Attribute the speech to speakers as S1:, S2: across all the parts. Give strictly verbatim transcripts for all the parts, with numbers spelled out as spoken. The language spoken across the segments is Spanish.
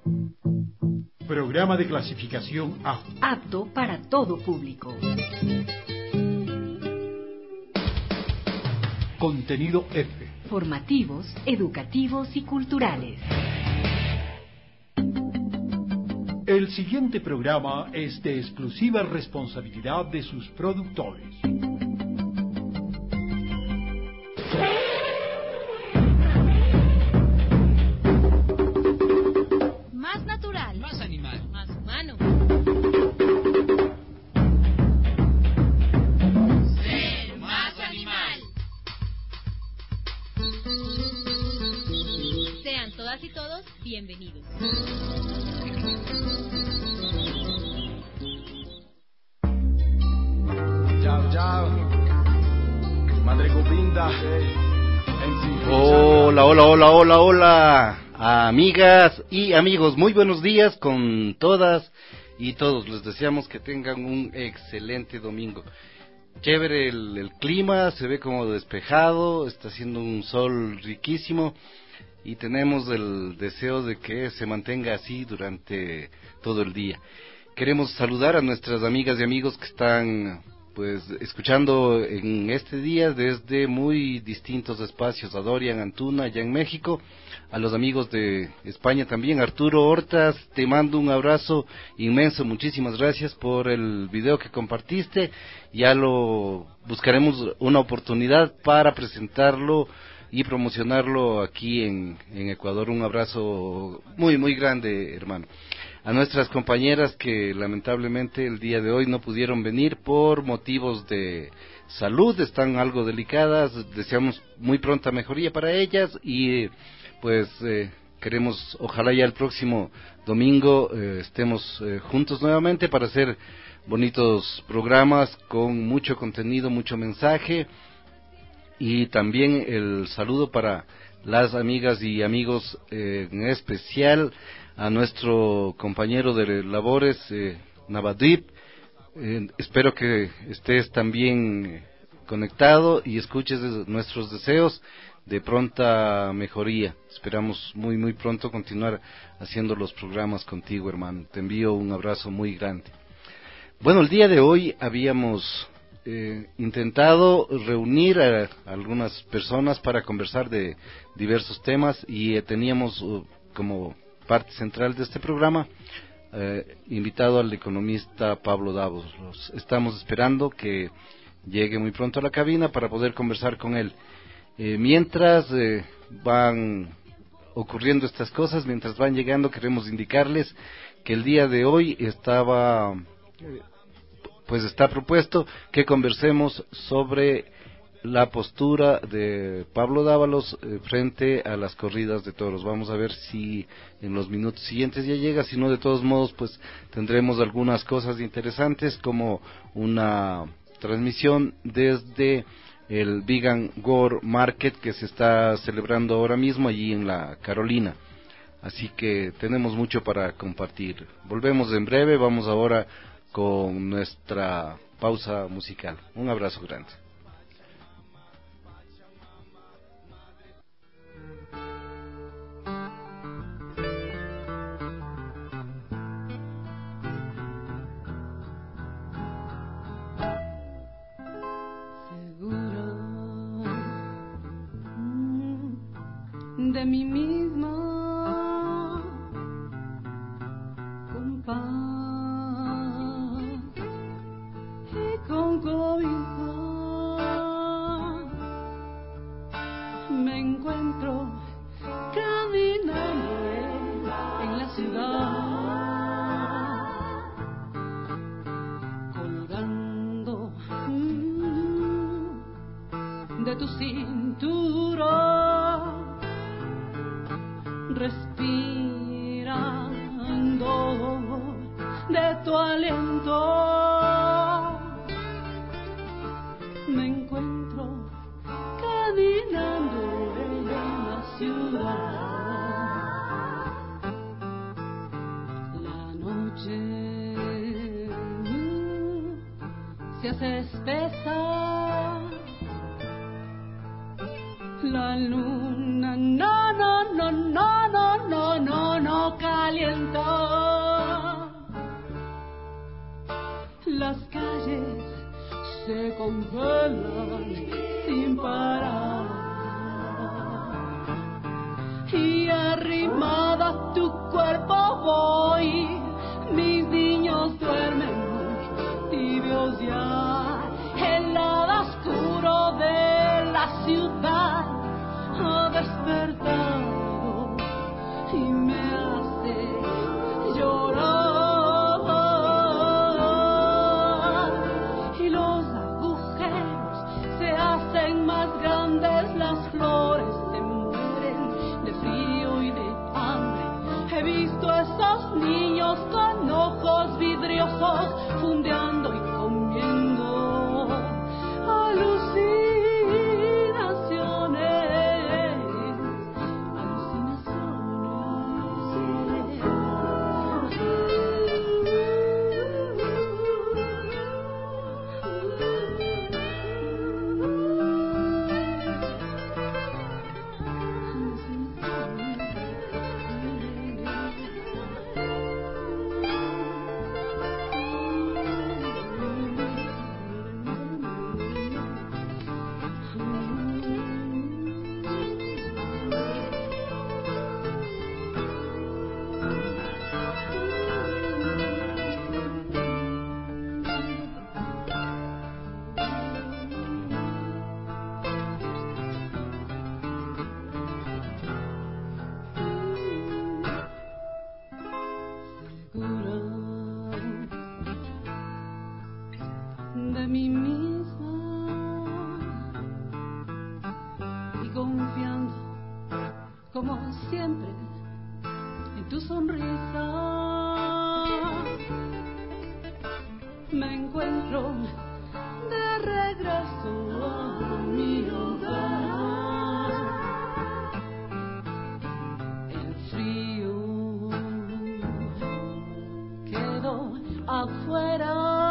S1: Programa de clasificación A.
S2: Apto para todo público.
S1: Contenido F.
S2: Formativos, educativos y culturales.
S1: El siguiente programa es de exclusiva responsabilidad de sus productores.
S3: Más natural.
S4: Más animal.
S3: Más humano.
S4: Ser más animal.
S3: Sean todas y todos bienvenidos.
S5: Chao, chao. Madre Govinda.
S6: Hola, hola, hola, hola, hola. Amigas y amigos, muy buenos días con todas y todos. Les deseamos que tengan un excelente domingo. Chévere el, el clima, se ve como despejado, está haciendo un sol riquísimo y tenemos el deseo de que se mantenga así durante todo el día. Queremos saludar a nuestras amigas y amigos que están pues escuchando en este día desde muy distintos espacios, a Dorian Antuna allá en México, a los amigos de España también. Arturo Hortas, te mando un abrazo inmenso, muchísimas gracias por el video que compartiste. Ya lo buscaremos una oportunidad para presentarlo y promocionarlo aquí en, en Ecuador. Un abrazo muy muy grande, hermano. A nuestras compañeras que lamentablemente el día de hoy no pudieron venir por motivos de salud, están algo delicadas, deseamos muy pronta mejoría para ellas y pues eh, queremos, ojalá ya el próximo domingo eh, estemos eh, juntos nuevamente para hacer bonitos programas con mucho contenido, mucho mensaje. Y también el saludo para las amigas y amigos, eh, en especial a nuestro compañero de labores, eh, Navadip. Eh, espero que estés también conectado y escuches nuestros deseos de pronta mejoría. Esperamos muy muy pronto continuar haciendo los programas contigo, hermano. Te envío un abrazo muy grande. Bueno, el día de hoy habíamos Eh, intentado reunir a, a algunas personas para conversar de diversos temas y eh, teníamos uh, como parte central de este programa eh, invitado al economista Pablo Davos. Los estamos esperando que llegue muy pronto a la cabina para poder conversar con él. Eh, mientras eh, van ocurriendo estas cosas, mientras van llegando, queremos indicarles que el día de hoy estaba... Eh, pues está propuesto que conversemos sobre la postura de Pablo Dávalos eh, frente a las corridas de toros. Vamos a ver si en los minutos siguientes ya llega, si no, de todos modos pues tendremos algunas cosas interesantes como una transmisión desde el Vegan Gore Market que se está celebrando ahora mismo allí en la Carolina. Así que tenemos mucho para compartir. Volvemos en breve, vamos ahora con nuestra pausa musical. Un abrazo grande.
S7: Seguro de mí misma, con paz con cobija me encuentro caminando en la ciudad, colgando mm, de tu cintura, respirando de tu aliento. Me encuentro caminando en la ciudad. La noche se hace espesa. La luna no, no, no, no, no, no, no, no calienta. alienta. Las calles se congelan sin parar y arrimada a tu cuerpo voy. Mis niños duermen tibios ya. El lado oscuro de la ciudad ha despertado y me hace llorar. Y los agujeros se hacen más grandes, las flores se mueren de frío y de hambre. He visto a esos niños con ojos vidriosos fundeando y comiendo alucinaciones, de mí misma y confiando como siempre en tu sonrisa. Me encuentro de regreso a mi hogar. El frío quedó afuera.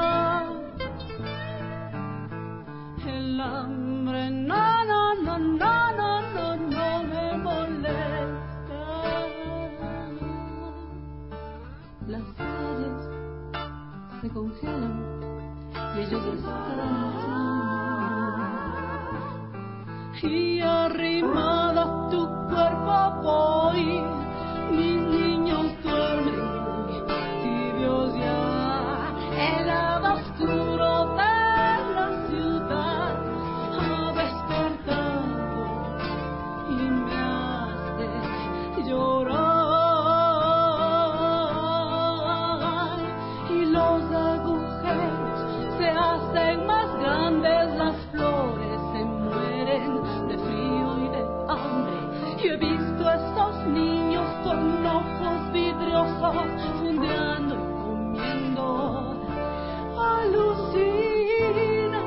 S7: El hambre no, no, no, no, no, no, no me molesta. Las calles se congelan y ellos están allí. Y arrimada a tu cuerpo voy. Mis niños duermen tibios ya. El lado oscuro de la ciudad ha despertado y me hace llorar. Y los agujeros se hacen más grandes, las flores se mueren de frío y de hambre. Y he visto a esos niños con ojos vidriosos fundeando y comiendo alucinaciones,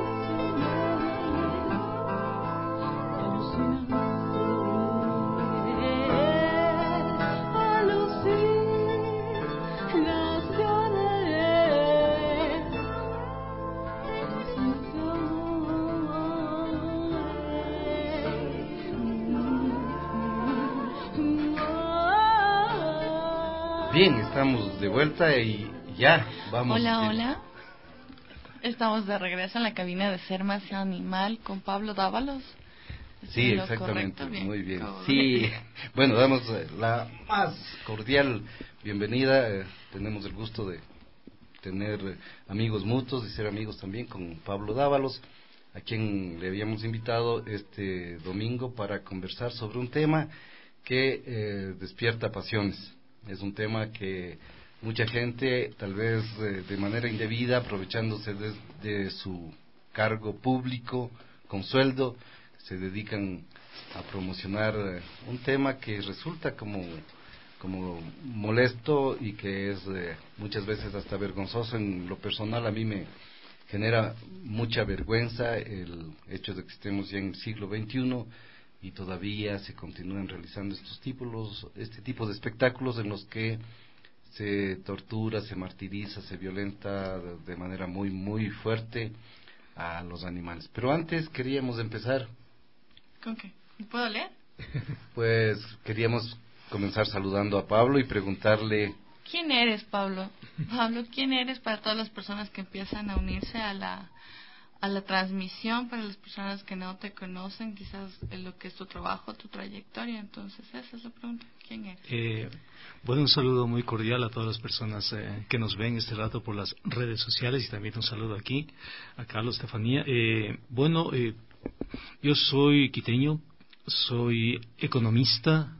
S6: Bien, estamos de vuelta y ya vamos.
S8: Hola,
S6: eh,
S8: hola. Estamos de regreso en la cabina de Ser Más Animal con Pablo Dávalos.
S6: Sí,
S8: ¿Lo
S6: exactamente,
S8: correcto? Bien.
S6: muy bien.
S8: ¿Cómo
S6: Sí,
S8: ves?
S6: bueno, damos eh, la más cordial bienvenida. eh, tenemos el gusto de tener eh, amigos mutuos y ser amigos también con Pablo Dávalos, a quien le habíamos invitado este domingo para conversar sobre un tema que eh, despierta pasiones. Es un tema que mucha gente, tal vez eh, de manera indebida, aprovechándose de, de su cargo público con sueldo, se dedican a promocionar eh, un tema que resulta como, como molesto y que es eh, muchas veces hasta vergonzoso. En lo personal, a mí me genera mucha vergüenza el hecho de que estemos ya en el siglo veintiuno y todavía se continúan realizando estos tipos, este tipo de espectáculos en los que se tortura, se martiriza, se violenta de, de manera muy, muy fuerte a los animales. Pero antes queríamos empezar.
S8: ¿Con qué? ¿Puedo leer?
S6: Pues queríamos comenzar saludando a Pablo y preguntarle...
S8: ¿Quién eres, Pablo? Pablo, ¿quién eres para todas las personas que empiezan a unirse a la a la transmisión, para las personas que no te conocen, quizás en lo que es tu trabajo, tu trayectoria? Entonces, esa es la pregunta. ¿Quién eres?
S9: Eh, bueno, un saludo muy cordial a todas las personas eh, que nos ven este rato por las redes sociales, y también un saludo aquí a Carlos, Estefanía. Eh, bueno, eh, yo soy quiteño, soy economista.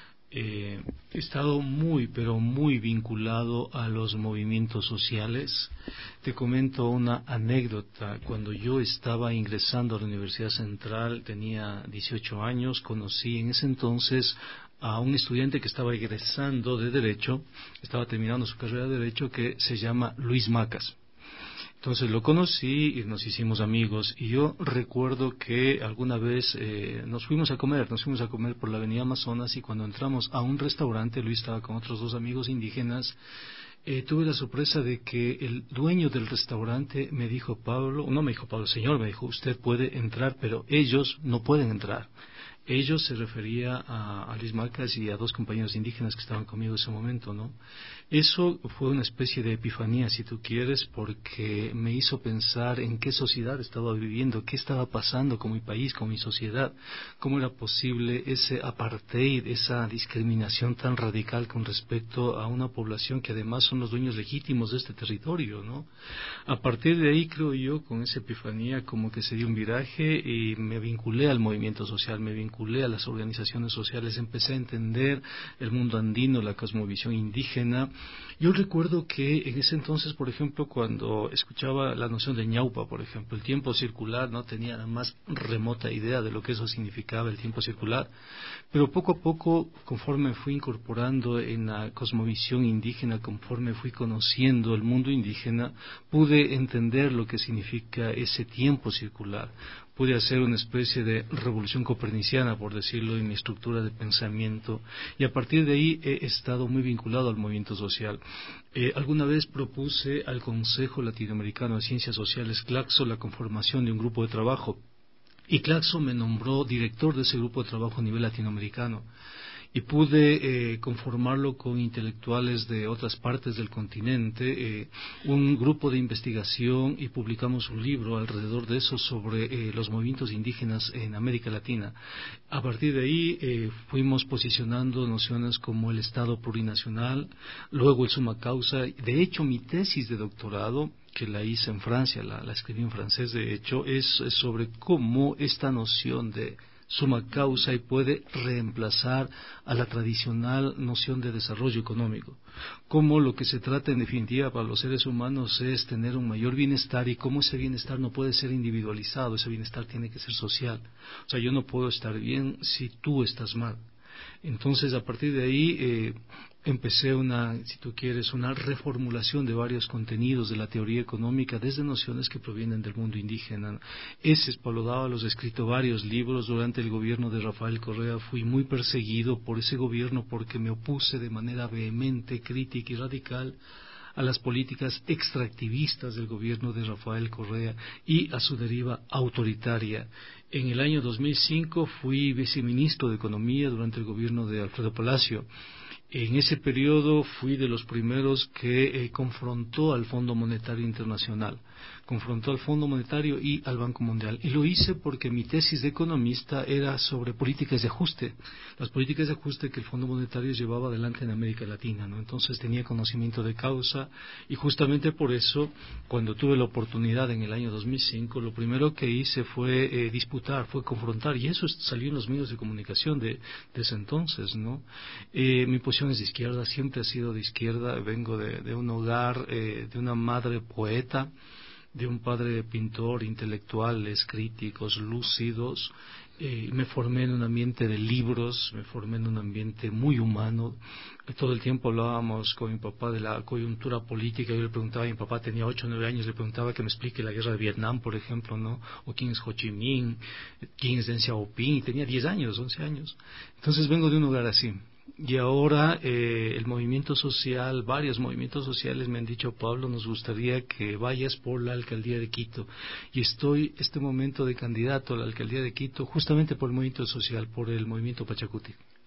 S9: Eh, he estado muy, pero muy vinculado a los movimientos sociales. Te comento una anécdota. Cuando yo estaba ingresando a la Universidad Central, tenía dieciocho años, conocí en ese entonces a un estudiante que estaba egresando de Derecho, estaba terminando su carrera de Derecho, que se llama Luis Macas. Entonces lo conocí y nos hicimos amigos, y yo recuerdo que alguna vez eh, nos fuimos a comer, nos fuimos a comer por la avenida Amazonas, y cuando entramos a un restaurante, Luis estaba con otros dos amigos indígenas, eh, tuve la sorpresa de que el dueño del restaurante me dijo, Pablo, no me dijo Pablo, señor, me dijo, usted puede entrar, pero ellos no pueden entrar. Ellos se refería a, a Luis Macas y a dos compañeros indígenas que estaban conmigo en ese momento, ¿no? Eso fue una especie de epifanía, si tú quieres, porque me hizo pensar en qué sociedad estaba viviendo, qué estaba pasando con mi país, con mi sociedad, cómo era posible ese apartheid, esa discriminación tan radical con respecto a una población que además son los dueños legítimos de este territorio, ¿no? A partir de ahí, creo yo, con esa epifanía, como que se dio un viraje y me vinculé al movimiento social, me vinculé a las organizaciones sociales, empecé a entender el mundo andino, la cosmovisión indígena. Yo recuerdo que en ese entonces, por ejemplo, cuando escuchaba la noción de ñaupa, por ejemplo, el tiempo circular, no tenía la más remota idea de lo que eso significaba, el tiempo circular, pero poco a poco, conforme me fui incorporando en la cosmovisión indígena, conforme fui conociendo el mundo indígena, pude entender lo que significa ese tiempo circular. Pude hacer una especie de revolución coperniciana, por decirlo, en mi estructura de pensamiento, y a partir de ahí he estado muy vinculado al movimiento social. Eh, alguna vez propuse al Consejo Latinoamericano de Ciencias Sociales, CLACSO, la conformación de un grupo de trabajo, y CLACSO me nombró director de ese grupo de trabajo a nivel latinoamericano. Y pude eh, conformarlo con intelectuales de otras partes del continente, eh, un grupo de investigación, y publicamos un libro alrededor de eso sobre eh, los movimientos indígenas en América Latina. A partir de ahí eh, fuimos posicionando nociones como el Estado plurinacional, luego el summa causa. De hecho, mi tesis de doctorado, que la hice en Francia, la, la escribí en francés de hecho, es, es sobre cómo esta noción de suma causa y puede reemplazar a la tradicional noción de desarrollo económico. Cómo lo que se trata en definitiva para los seres humanos es tener un mayor bienestar, y cómo ese bienestar no puede ser individualizado, ese bienestar tiene que ser social. O sea, yo no puedo estar bien si tú estás mal. Entonces, a partir de ahí, eh, empecé una, si tú quieres, una reformulación de varios contenidos de la teoría económica desde nociones que provienen del mundo indígena. Ese es Pablo Dávalos, he escrito varios libros. Durante el gobierno de Rafael Correa fui muy perseguido por ese gobierno porque me opuse de manera vehemente, crítica y radical a las políticas extractivistas del gobierno de Rafael Correa y a su deriva autoritaria. En el año dos mil cinco fui viceministro de Economía durante el gobierno de Alfredo Palacio. En ese periodo fui de los primeros que eh, confrontó al Fondo Monetario Internacional, confrontó al Fondo Monetario y al Banco Mundial. Y lo hice porque mi tesis de economista era sobre políticas de ajuste, las políticas de ajuste que el Fondo Monetario llevaba adelante en América Latina, ¿no? Entonces tenía conocimiento de causa, y justamente por eso, cuando tuve la oportunidad en el año dos mil cinco, lo primero que hice fue eh, disputar, fue confrontar, y eso salió en los medios de comunicación de, de ese entonces, ¿no? Eh, mi posición es de izquierda, siempre ha sido de izquierda. Vengo de, de un hogar, eh, de una madre poeta, de un padre pintor, intelectuales, críticos, lúcidos. Eh, me formé en un ambiente de libros, me formé en un ambiente muy humano. Todo el tiempo hablábamos con mi papá de la coyuntura política. Yo le preguntaba a mi papá, tenía ocho o nueve años, le preguntaba que me explique la guerra de Vietnam, por ejemplo, ¿no? O quién es Ho Chi Minh, quién es Deng Xiaoping, y tenía diez años, once años. Entonces vengo de un hogar así. Y ahora eh, el movimiento social, varios movimientos sociales me han dicho, Pablo, nos gustaría que vayas por la alcaldía de Quito. Y estoy este momento de candidato a la alcaldía de Quito justamente por el movimiento social, por el movimiento Pachacuti.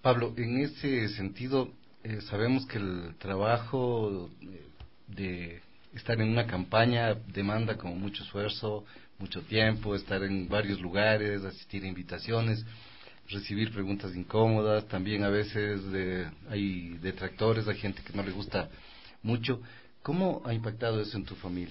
S6: Pablo, en ese sentido, eh, sabemos que el trabajo de estar en una campaña demanda como mucho esfuerzo, mucho tiempo, estar en varios lugares, asistir a invitaciones, recibir preguntas incómodas, también a veces de, hay detractores, hay gente que no le gusta mucho. ¿Cómo ha impactado eso en tu familia?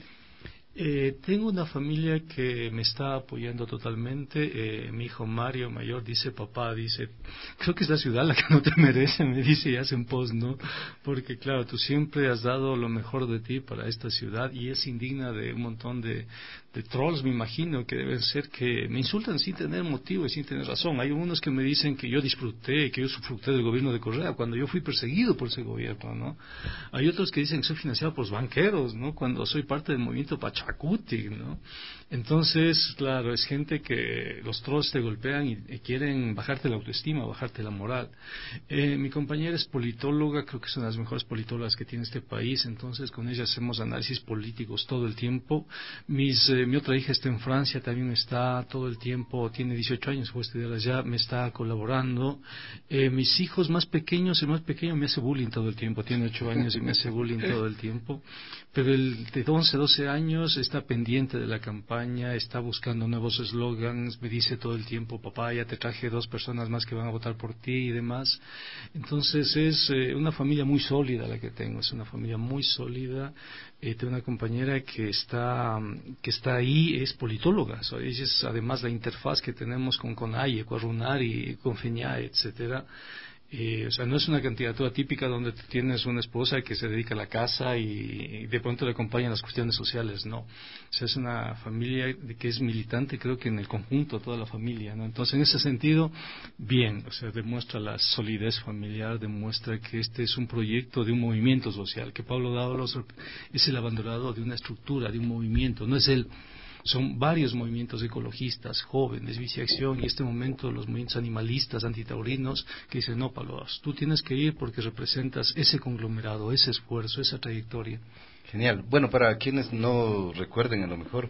S9: Eh, tengo una familia que me está apoyando totalmente. Eh, mi hijo Mario mayor dice, papá, dice, creo que es la ciudad la que no te merece, me dice, y hacen post, ¿no? Porque claro, tú siempre has dado lo mejor de ti para esta ciudad y es indigna de un montón de, de trolls, me imagino, que deben ser que me insultan sin tener motivo y sin tener razón. Hay unos que me dicen que yo disfruté, que yo disfruté del gobierno de Correa, cuando yo fui perseguido por ese gobierno, ¿no? Hay otros que dicen que soy financiado por los banqueros, ¿no? Cuando soy parte del movimiento Pachacuti, ¿no? Entonces, claro, es gente que los trolls te golpean y, y quieren bajarte la autoestima, bajarte la moral. Eh, mi compañera es politóloga, creo que es una de las mejores politólogas que tiene este país, entonces con ella hacemos análisis políticos todo el tiempo. Mis, eh, mi otra hija está en Francia, también está todo el tiempo, tiene dieciocho años, fue a estudiar allá, me está colaborando. Eh, mis hijos más pequeños, el más pequeño me hace bullying todo el tiempo, tiene ocho años y me hace bullying todo el tiempo, pero el de once, doce años está pendiente de la campaña, está buscando nuevos eslogans, me dice todo el tiempo, papá, ya te traje dos personas más que van a votar por ti y demás. Entonces es eh, una familia muy sólida la que tengo, es una familia muy sólida. Eh, tengo una compañera que está que está ahí, es politóloga, so, ella es además la interfaz que tenemos con CONAIE, con RUNARI, con FENIAE, etcétera. Eh, o sea, no es una candidatura típica donde tienes una esposa que se dedica a la casa y, y de pronto le acompañan las cuestiones sociales, no. O sea, es una familia que es militante, creo que en el conjunto, toda la familia, ¿no? Entonces, en ese sentido, bien, o sea, demuestra la solidez familiar, demuestra que este es un proyecto de un movimiento social, que Pablo Dávalos es el abanderado de una estructura, de un movimiento, no es el... Son varios movimientos ecologistas, jóvenes, Viciacción, y en este momento los movimientos animalistas, antitaurinos, que dicen, no, Pablo, tú tienes que ir porque representas ese conglomerado, ese esfuerzo, esa trayectoria.
S6: Genial. Bueno, para quienes no recuerden, a lo mejor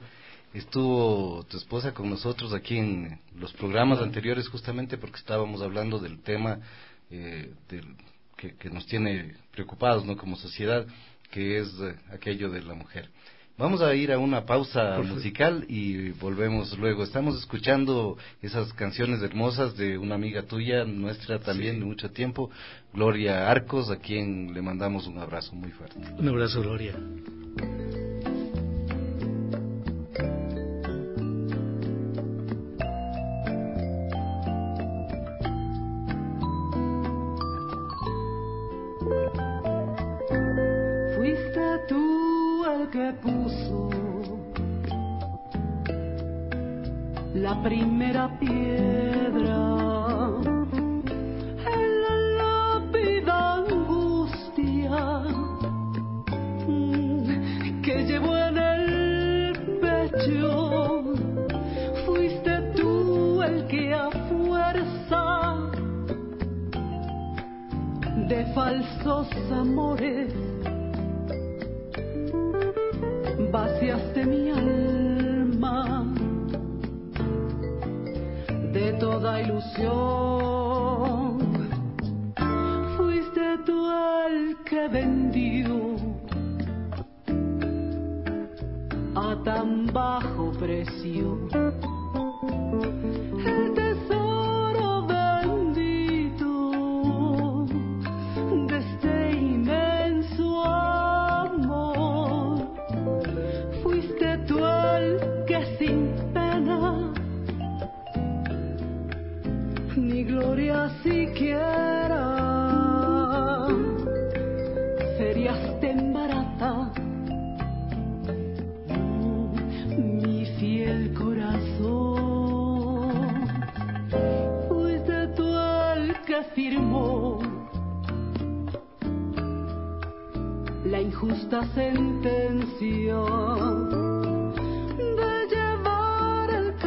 S6: estuvo tu esposa con nosotros aquí en los programas anteriores, justamente porque estábamos hablando del tema eh, del, que, que nos tiene preocupados, ¿no?, como sociedad, que es eh, aquello de la mujer. Vamos a ir a una pausa musical y volvemos luego. Estamos escuchando esas canciones hermosas de una amiga tuya, nuestra también, sí, de mucho tiempo, Gloria Arcos, a quien le mandamos un abrazo muy fuerte.
S9: Un abrazo, Gloria.
S7: Fuiste tú el que puso la primera piedra en la lápida angustia que llevo en el pecho. Fuiste tú el que a fuerza de falsos amores vaciaste mi alma de toda ilusión. Fuiste tú el que vendió a tan bajo precio el tesoro bendito de este inmenso amor. Fuiste tú el que sin pena ni gloria siquiera feriaste en barata mi fiel corazón. Fuiste tú el que firmó la injusta sentencia de llevar el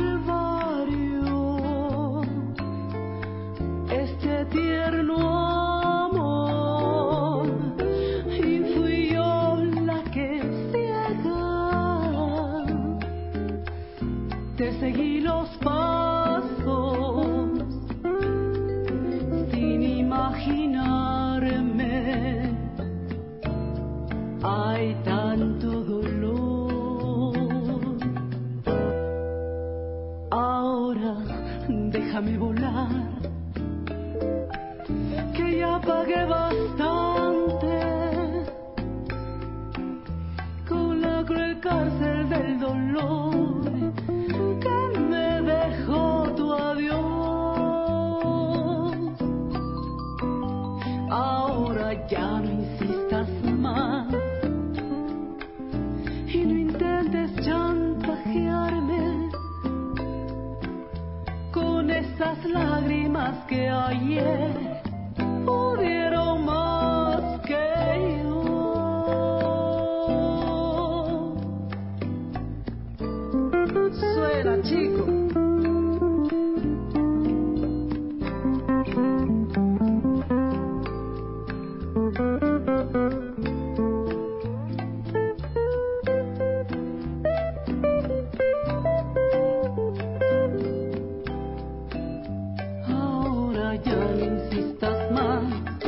S7: calvario, este tierno amor, y fui yo la que ciega te seguí los pasos sin hay tanto dolor. Ahora déjame volar, que ya pagué bastante con la cruel cárcel del dolor que me dejó tu adiós. Ahora ya no insistas más y no intentes chantajearme con esas lágrimas que ayer pudieron más que yo. Suena, chico. Ahora ya no insistas más.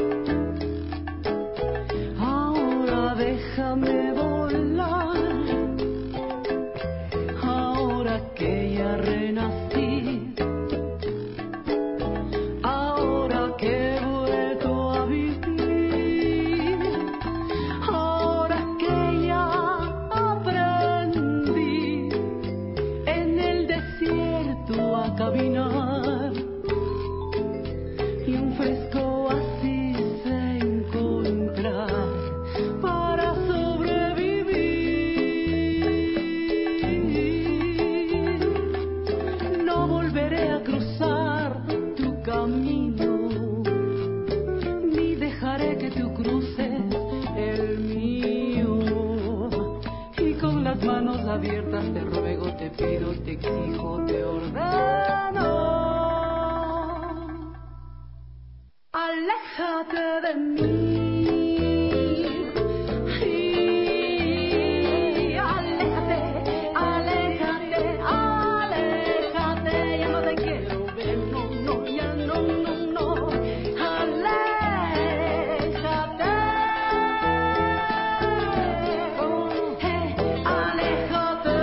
S7: Ahora déjame volar. Ahora que ya renací. Ahora que he vuelto a vivir. Ahora que ya aprendí en el desierto a caminar. Y un fresco así sé encontrar para sobrevivir. No volveré a cruzar tu camino, ni dejaré que tú cruces el mío. Y con las manos abiertas te ruego, te pido, te exijo, te ordeno. Aléjate de mí, y aléjate, aléjate, aléjate, ya no te quiero ver, no, no, ya no, no, no, aléjate, oh, hey, aléjate.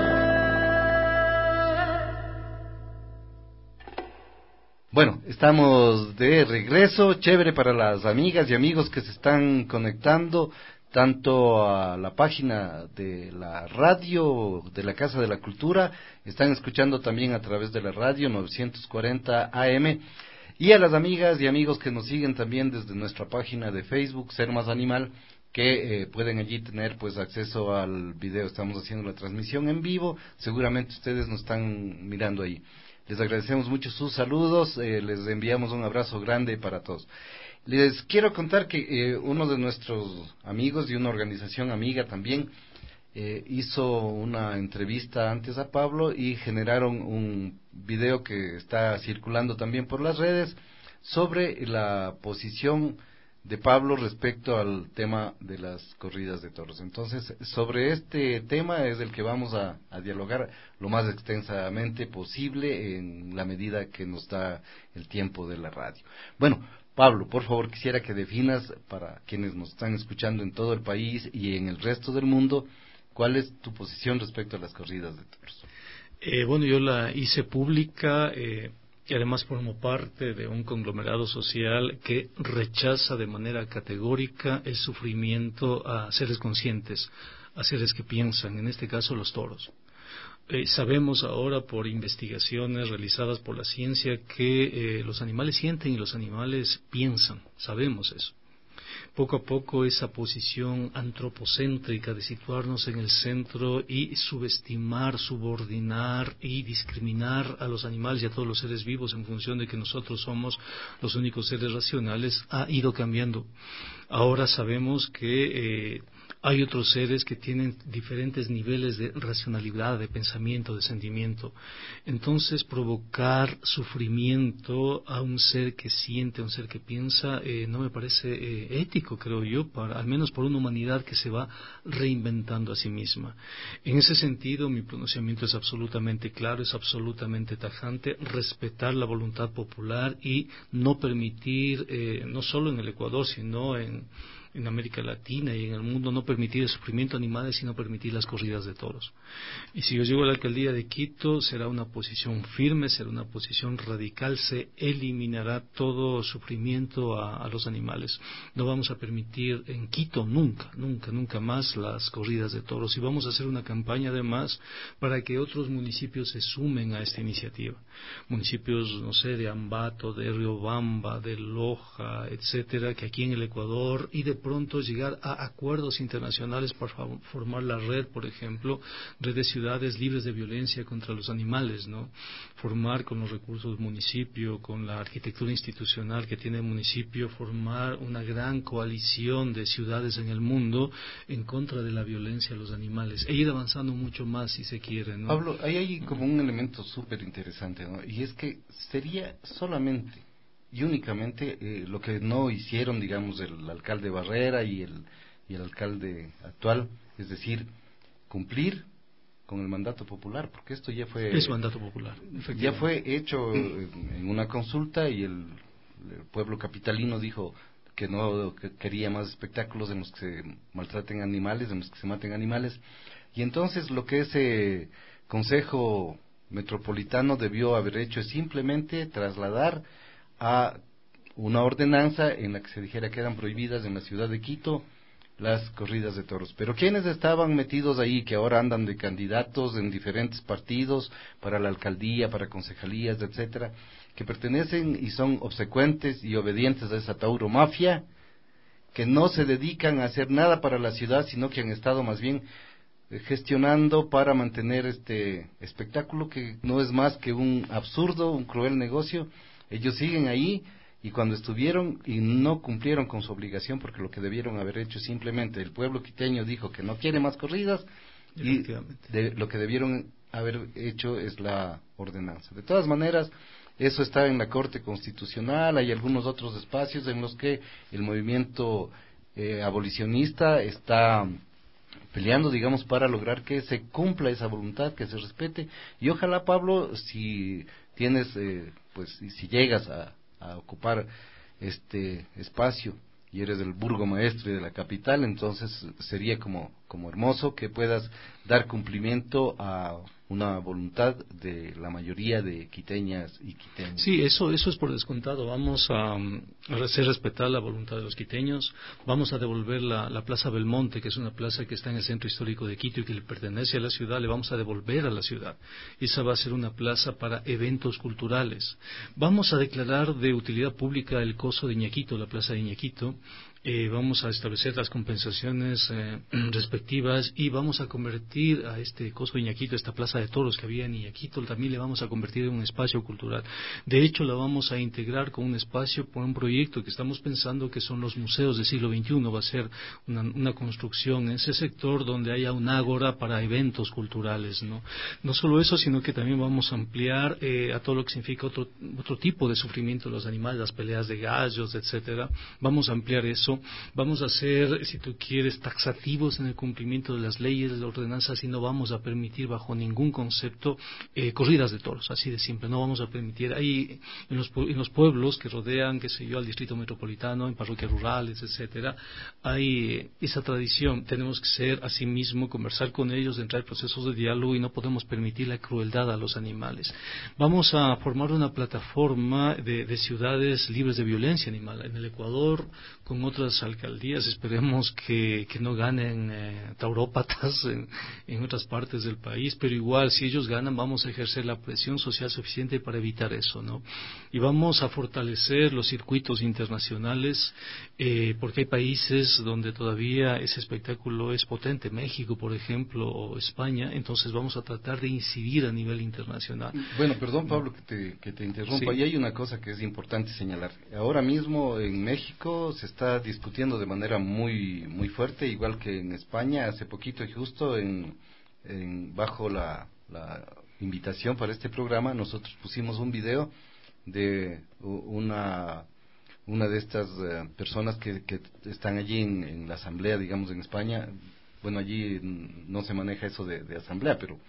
S6: Bueno, estamos de regreso, chévere para las amigas y amigos que se están conectando, tanto a la página de la radio de la Casa de la Cultura, están escuchando también a través de la radio novecientos cuarenta A M, y a las amigas y amigos que nos siguen también desde nuestra página de Facebook, Ser Más Animal, que eh, pueden allí tener pues acceso al video. Estamos haciendo la transmisión en vivo, seguramente ustedes nos están mirando ahí. Les agradecemos mucho sus saludos, eh, les enviamos un abrazo grande para todos. Les quiero contar que eh, uno de nuestros amigos de una organización amiga también eh, hizo una entrevista antes a Pablo y generaron un video que está circulando también por las redes sobre la posición de Pablo respecto al tema de las corridas de toros. Entonces, sobre este tema es el que vamos a, a dialogar lo más extensamente posible en la medida que nos da el tiempo de la radio. Bueno, Pablo, por favor, quisiera que definas para quienes nos están escuchando en todo el país y en el resto del mundo, ¿cuál es tu posición respecto a las corridas de toros?
S9: Eh, bueno, yo la hice pública eh, y además formo parte de un conglomerado social que rechaza de manera categórica el sufrimiento a seres conscientes, a seres que piensan, en este caso los toros. Eh, sabemos ahora por investigaciones realizadas por la ciencia que eh, los animales sienten y los animales piensan, sabemos eso. Poco a poco esa posición antropocéntrica de situarnos en el centro y subestimar, subordinar y discriminar a los animales y a todos los seres vivos en función de que nosotros somos los únicos seres racionales ha ido cambiando. Ahora sabemos que eh, hay otros seres que tienen diferentes niveles de racionalidad, de pensamiento, de sentimiento. Entonces, provocar sufrimiento a un ser que siente, a un ser que piensa, eh, no me parece eh, ético, creo yo, para, al menos por una humanidad que se va reinventando a sí misma. En ese sentido, mi pronunciamiento es absolutamente claro, es absolutamente tajante, respetar la voluntad popular y no permitir, eh, no solo en el Ecuador, sino en en América Latina y en el mundo, no permitir el sufrimiento animal, sino permitir las corridas de toros. Y si yo llego a la alcaldía de Quito, será una posición firme, será una posición radical, se eliminará todo sufrimiento a, a los animales. No vamos a permitir en Quito nunca, nunca, nunca más las corridas de toros, y vamos a hacer una campaña además para que otros municipios se sumen a esta iniciativa. Municipios, no sé, de Ambato, de Riobamba, de Loja, etcétera, que aquí en el Ecuador, y de pronto llegar a acuerdos internacionales para formar la red, por ejemplo, red de ciudades libres de violencia contra los animales, ¿no? Formar con los recursos del municipio, con la arquitectura institucional que tiene el municipio, formar una gran coalición de ciudades en el mundo en contra de la violencia a los animales, e ir avanzando mucho más si se quiere, ¿no?
S6: Pablo, ahí hay como un elemento súper interesante, ¿no? Y es que sería solamente y únicamente eh, lo que no hicieron, digamos, el alcalde Barrera y el, y el alcalde actual, es decir, cumplir con el mandato popular, porque esto ya fue...
S9: Es mandato popular,
S6: ya fue hecho en, en una consulta y el, el pueblo capitalino dijo que no que quería más espectáculos en los que se maltraten animales, en los que se maten animales, y entonces lo que ese Consejo Metropolitano debió haber hecho es simplemente trasladar a una ordenanza en la que se dijera que eran prohibidas en la ciudad de Quito las corridas de toros. Pero ¿quiénes estaban metidos ahí, que ahora andan de candidatos en diferentes partidos para la alcaldía, para concejalías, etcétera, que pertenecen y son obsecuentes y obedientes a esa tauromafia, que no se dedican a hacer nada para la ciudad, sino que han estado más bien gestionando para mantener este espectáculo que no es más que un absurdo, un cruel negocio? Ellos siguen ahí, y cuando estuvieron y no cumplieron con su obligación, porque lo que debieron haber hecho simplemente, el pueblo quiteño dijo que no quiere más corridas, y de, lo que debieron haber hecho es la ordenanza. De todas maneras, eso está en la Corte Constitucional, hay algunos otros espacios en los que el movimiento eh, abolicionista está peleando, digamos, para lograr que se cumpla esa voluntad, que se respete, y ojalá, Pablo, si tienes, eh, pues, si llegas a, a ocupar este espacio y eres el burgomaestre de la capital, entonces sería como, como hermoso que puedas dar cumplimiento a una voluntad de la mayoría de quiteñas y quiteños.
S9: Sí, eso eso es por descontado. Vamos a, a hacer respetar la voluntad de los quiteños. Vamos a devolver la, la Plaza Belmonte, que es una plaza que está en el centro histórico de Quito y que le pertenece a la ciudad, le vamos a devolver a la ciudad. Esa va a ser una plaza para eventos culturales. Vamos a declarar de utilidad pública el coso de Iñaquito, la plaza de Iñaquito. Eh, vamos a establecer las compensaciones eh, respectivas y vamos a convertir a este coso de Iñaquito, esta plaza de toros que había en Iñaquito, también le vamos a convertir en un espacio cultural. De hecho, la vamos a integrar con un espacio por un proyecto que estamos pensando que son los museos del siglo veintiuno. Va a ser una, una construcción en ese sector donde haya un ágora para eventos culturales, ¿no? No solo eso, sino que también vamos a ampliar eh, a todo lo que significa otro, otro tipo de sufrimiento de los animales, las peleas de gallos, etcétera. Vamos a ampliar eso. Vamos a ser, si tú quieres, taxativos en el cumplimiento de las leyes, de las ordenanzas, y no vamos a permitir bajo ningún concepto eh, corridas de toros, así de simple. No vamos a permitir. Ahí en los, en los pueblos que rodean, qué sé yo, al distrito metropolitano, en parroquias rurales, etcétera, hay esa tradición. Tenemos que ser, asimismo, conversar con ellos, entrar en procesos de diálogo, y no podemos permitir la crueldad a los animales. Vamos a formar una plataforma de, de ciudades libres de violencia animal en el Ecuador, con otras alcaldías. Esperemos que, que no ganen eh, taurópatas en, en otras partes del país, pero igual, si ellos ganan, vamos a ejercer la presión social suficiente para evitar eso, ¿no? Y vamos a fortalecer los circuitos internacionales, eh, porque hay países donde todavía ese espectáculo es potente, México, por ejemplo, o España. Entonces vamos a tratar de incidir a nivel internacional.
S6: Bueno, perdón, Pablo, que te, que te interrumpa. Sí. Y hay una cosa que es importante señalar. Ahora mismo en México se está discutiendo de manera muy muy fuerte, igual que en España, hace poquito y justo en, en bajo la, la invitación para este programa, nosotros pusimos un video de una una de estas uh, personas que, que están allí en, en la asamblea, digamos, en España. Bueno, allí no se maneja eso de, de asamblea, pero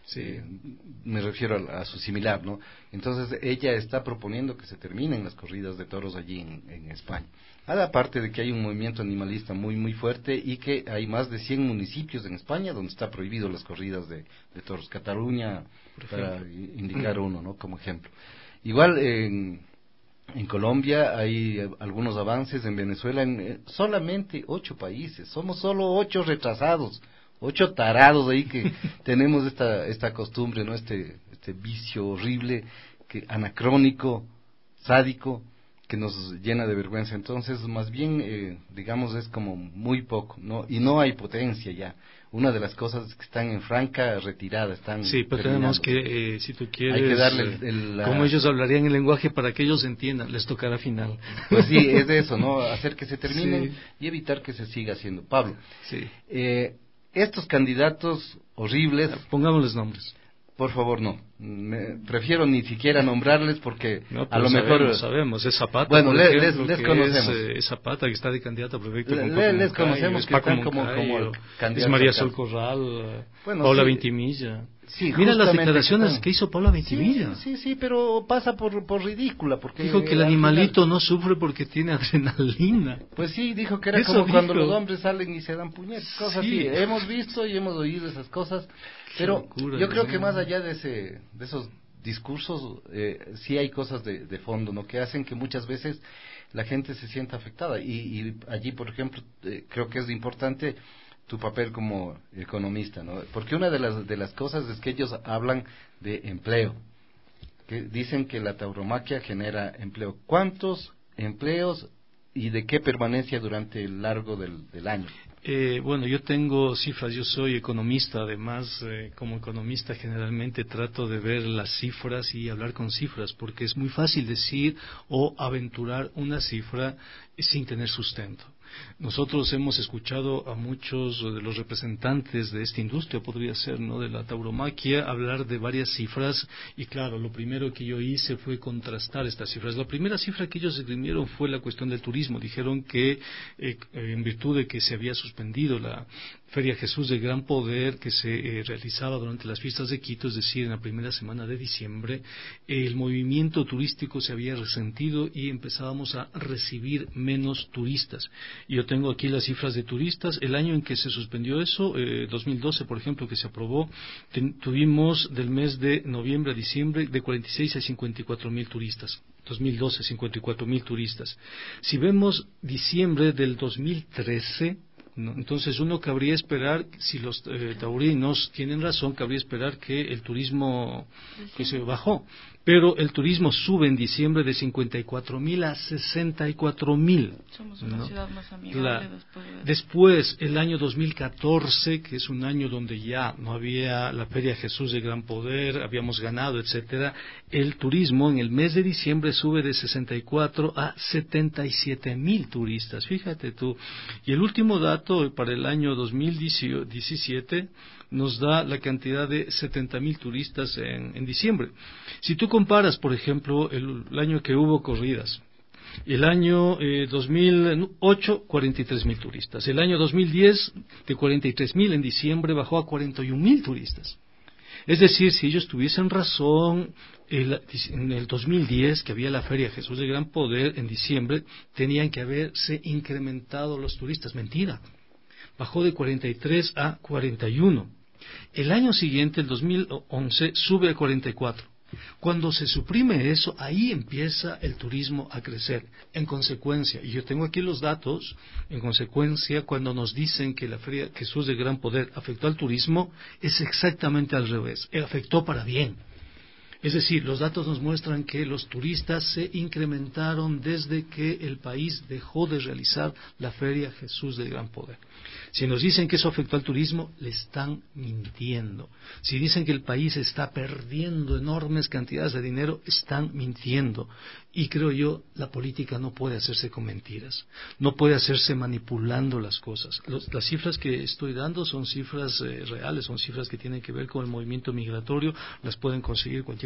S6: Sí. Eh, me refiero a, a su similar, ¿no? Entonces ella está proponiendo que se terminen las corridas de toros allí en, en España. Aparte de que hay un movimiento animalista muy muy fuerte y que hay más de cien municipios en España donde está prohibido las corridas de, de toros. Cataluña, para indicar uno, ¿no? Como ejemplo. Igual en, en Colombia hay algunos avances, en Venezuela, en eh, solamente ocho países. Somos solo ocho retrasados, ocho tarados ahí que tenemos esta esta costumbre, ¿no? Este este vicio horrible, que anacrónico, sádico, que nos llena de vergüenza. Entonces, más bien, eh, digamos, es como muy poco, ¿no? Y no hay potencia ya. Una de las cosas es que están en franca retirada, están
S9: sí, pero tenemos que, eh, si tú quieres,
S6: hay que darle el, el, la...
S9: como ellos hablarían el lenguaje para que ellos entiendan, les tocará final.
S6: Pues sí, es de eso, ¿no? Hacer que se terminen sí. y evitar que se siga haciendo. Pablo,
S9: sí.
S6: eh, estos candidatos horribles...
S9: Pongámosles nombres.
S6: Por favor, no. Me, prefiero ni siquiera nombrarles porque
S9: no,
S6: a lo
S9: sabemos,
S6: mejor...
S9: sabemos, es Zapata,
S6: bueno,
S9: por
S6: les,
S9: ejemplo,
S6: les, les
S9: que
S6: conocemos.
S9: Es, eh, es Zapata, que está de candidato a prefecto.
S6: Le, les, les conocemos
S9: es
S6: que
S9: Paco
S6: están como,
S9: Moncayo,
S6: como candidato.
S9: Es María Sol Corral,
S6: bueno,
S9: Paula
S6: sí.
S9: Ventimilla.
S6: Sí,
S9: mira las declaraciones
S6: que,
S9: que hizo Paula Ventimilla.
S6: Sí, sí, sí, pero pasa por, por ridícula. Porque
S9: dijo que el animalito final... no sufre porque tiene adrenalina.
S6: Pues sí, dijo que era
S9: Eso
S6: como
S9: dijo.
S6: cuando los hombres salen y se dan puñetes, cosas
S9: sí.
S6: así. Hemos visto y hemos oído esas cosas, pero locura, yo creo ¿no? que más allá de ese de esos discursos, eh, sí hay cosas de, de fondo, ¿no? Que hacen que muchas veces la gente se sienta afectada. Y, y allí, por ejemplo, eh, creo que es importante tu papel como economista, ¿no? Porque una de las de las cosas es que ellos hablan de empleo, que dicen que la tauromaquia genera empleo. ¿Cuántos empleos y de qué permanencia durante el largo del, del año?
S9: Eh, bueno, yo tengo cifras, yo soy economista, además eh, como economista generalmente trato de ver las cifras y hablar con cifras, porque es muy fácil decir o aventurar una cifra sin tener sustento. Nosotros hemos escuchado a muchos de los representantes de esta industria, podría ser, ¿no?, de la tauromaquia, hablar de varias cifras, y claro, lo primero que yo hice fue contrastar estas cifras. La primera cifra que ellos esgrimieron fue la cuestión del turismo. Dijeron que eh, en virtud de que se había suspendido la Feria Jesús de Gran Poder, que se eh, realizaba durante las fiestas de Quito, es decir, en la primera semana de diciembre, eh, el movimiento turístico se había resentido y empezábamos a recibir menos turistas. Yo tengo aquí las cifras de turistas. El año en que se suspendió eso, eh, dos mil doce, por ejemplo, que se aprobó, ten, tuvimos del mes de noviembre a diciembre de cuarenta y seis a cincuenta y cuatro mil turistas. dos mil doce, cincuenta y cuatro mil turistas. Si vemos diciembre del dos mil trece, ¿no?, entonces uno cabría esperar, si los eh, taurinos tienen razón, cabría esperar que el turismo que se bajó, pero el turismo sube en diciembre de cincuenta y cuatro mil a sesenta y cuatro mil.
S8: Somos una ¿no? ciudad más amigable
S9: La,
S8: después de...
S9: Después, el año dos mil catorce, que es un año donde ya no había la Feria Jesús de Gran Poder, habíamos ganado, etcétera, el turismo en el mes de diciembre sube de sesenta y cuatro a setenta y siete mil turistas, fíjate tú. Y el último dato para el año dos mil diecisiete nos da la cantidad de setenta mil turistas en, en diciembre. Si tú comparas, por ejemplo, el, el año que hubo corridas, el año eh, dos mil ocho, cuarenta y tres mil turistas. El año dos mil diez, de cuarenta y tres mil en diciembre, bajó a cuarenta y un mil turistas. Es decir, si ellos tuviesen razón, el, en el dos mil diez, que había la Feria Jesús de Gran Poder en diciembre, tenían que haberse incrementado los turistas. Mentira. Bajó de cuarenta y tres a cuarenta y uno. El año siguiente, el dos mil once, sube a cuarenta y cuatro. Cuando se suprime eso, ahí empieza el turismo a crecer. En consecuencia, y yo tengo aquí los datos, en consecuencia, cuando nos dicen que la Feria Jesús de Gran Poder afectó al turismo, es exactamente al revés. Afectó para bien. Es decir, los datos nos muestran que los turistas se incrementaron desde que el país dejó de realizar la Feria Jesús del Gran Poder. Si nos dicen que eso afectó al turismo, le están mintiendo. Si dicen que el país está perdiendo enormes cantidades de dinero, están mintiendo. Y creo yo, la política no puede hacerse con mentiras, no puede hacerse manipulando las cosas. Los, las cifras que estoy dando son cifras eh, reales, son cifras que tienen que ver con el movimiento migratorio, las pueden conseguir cualquier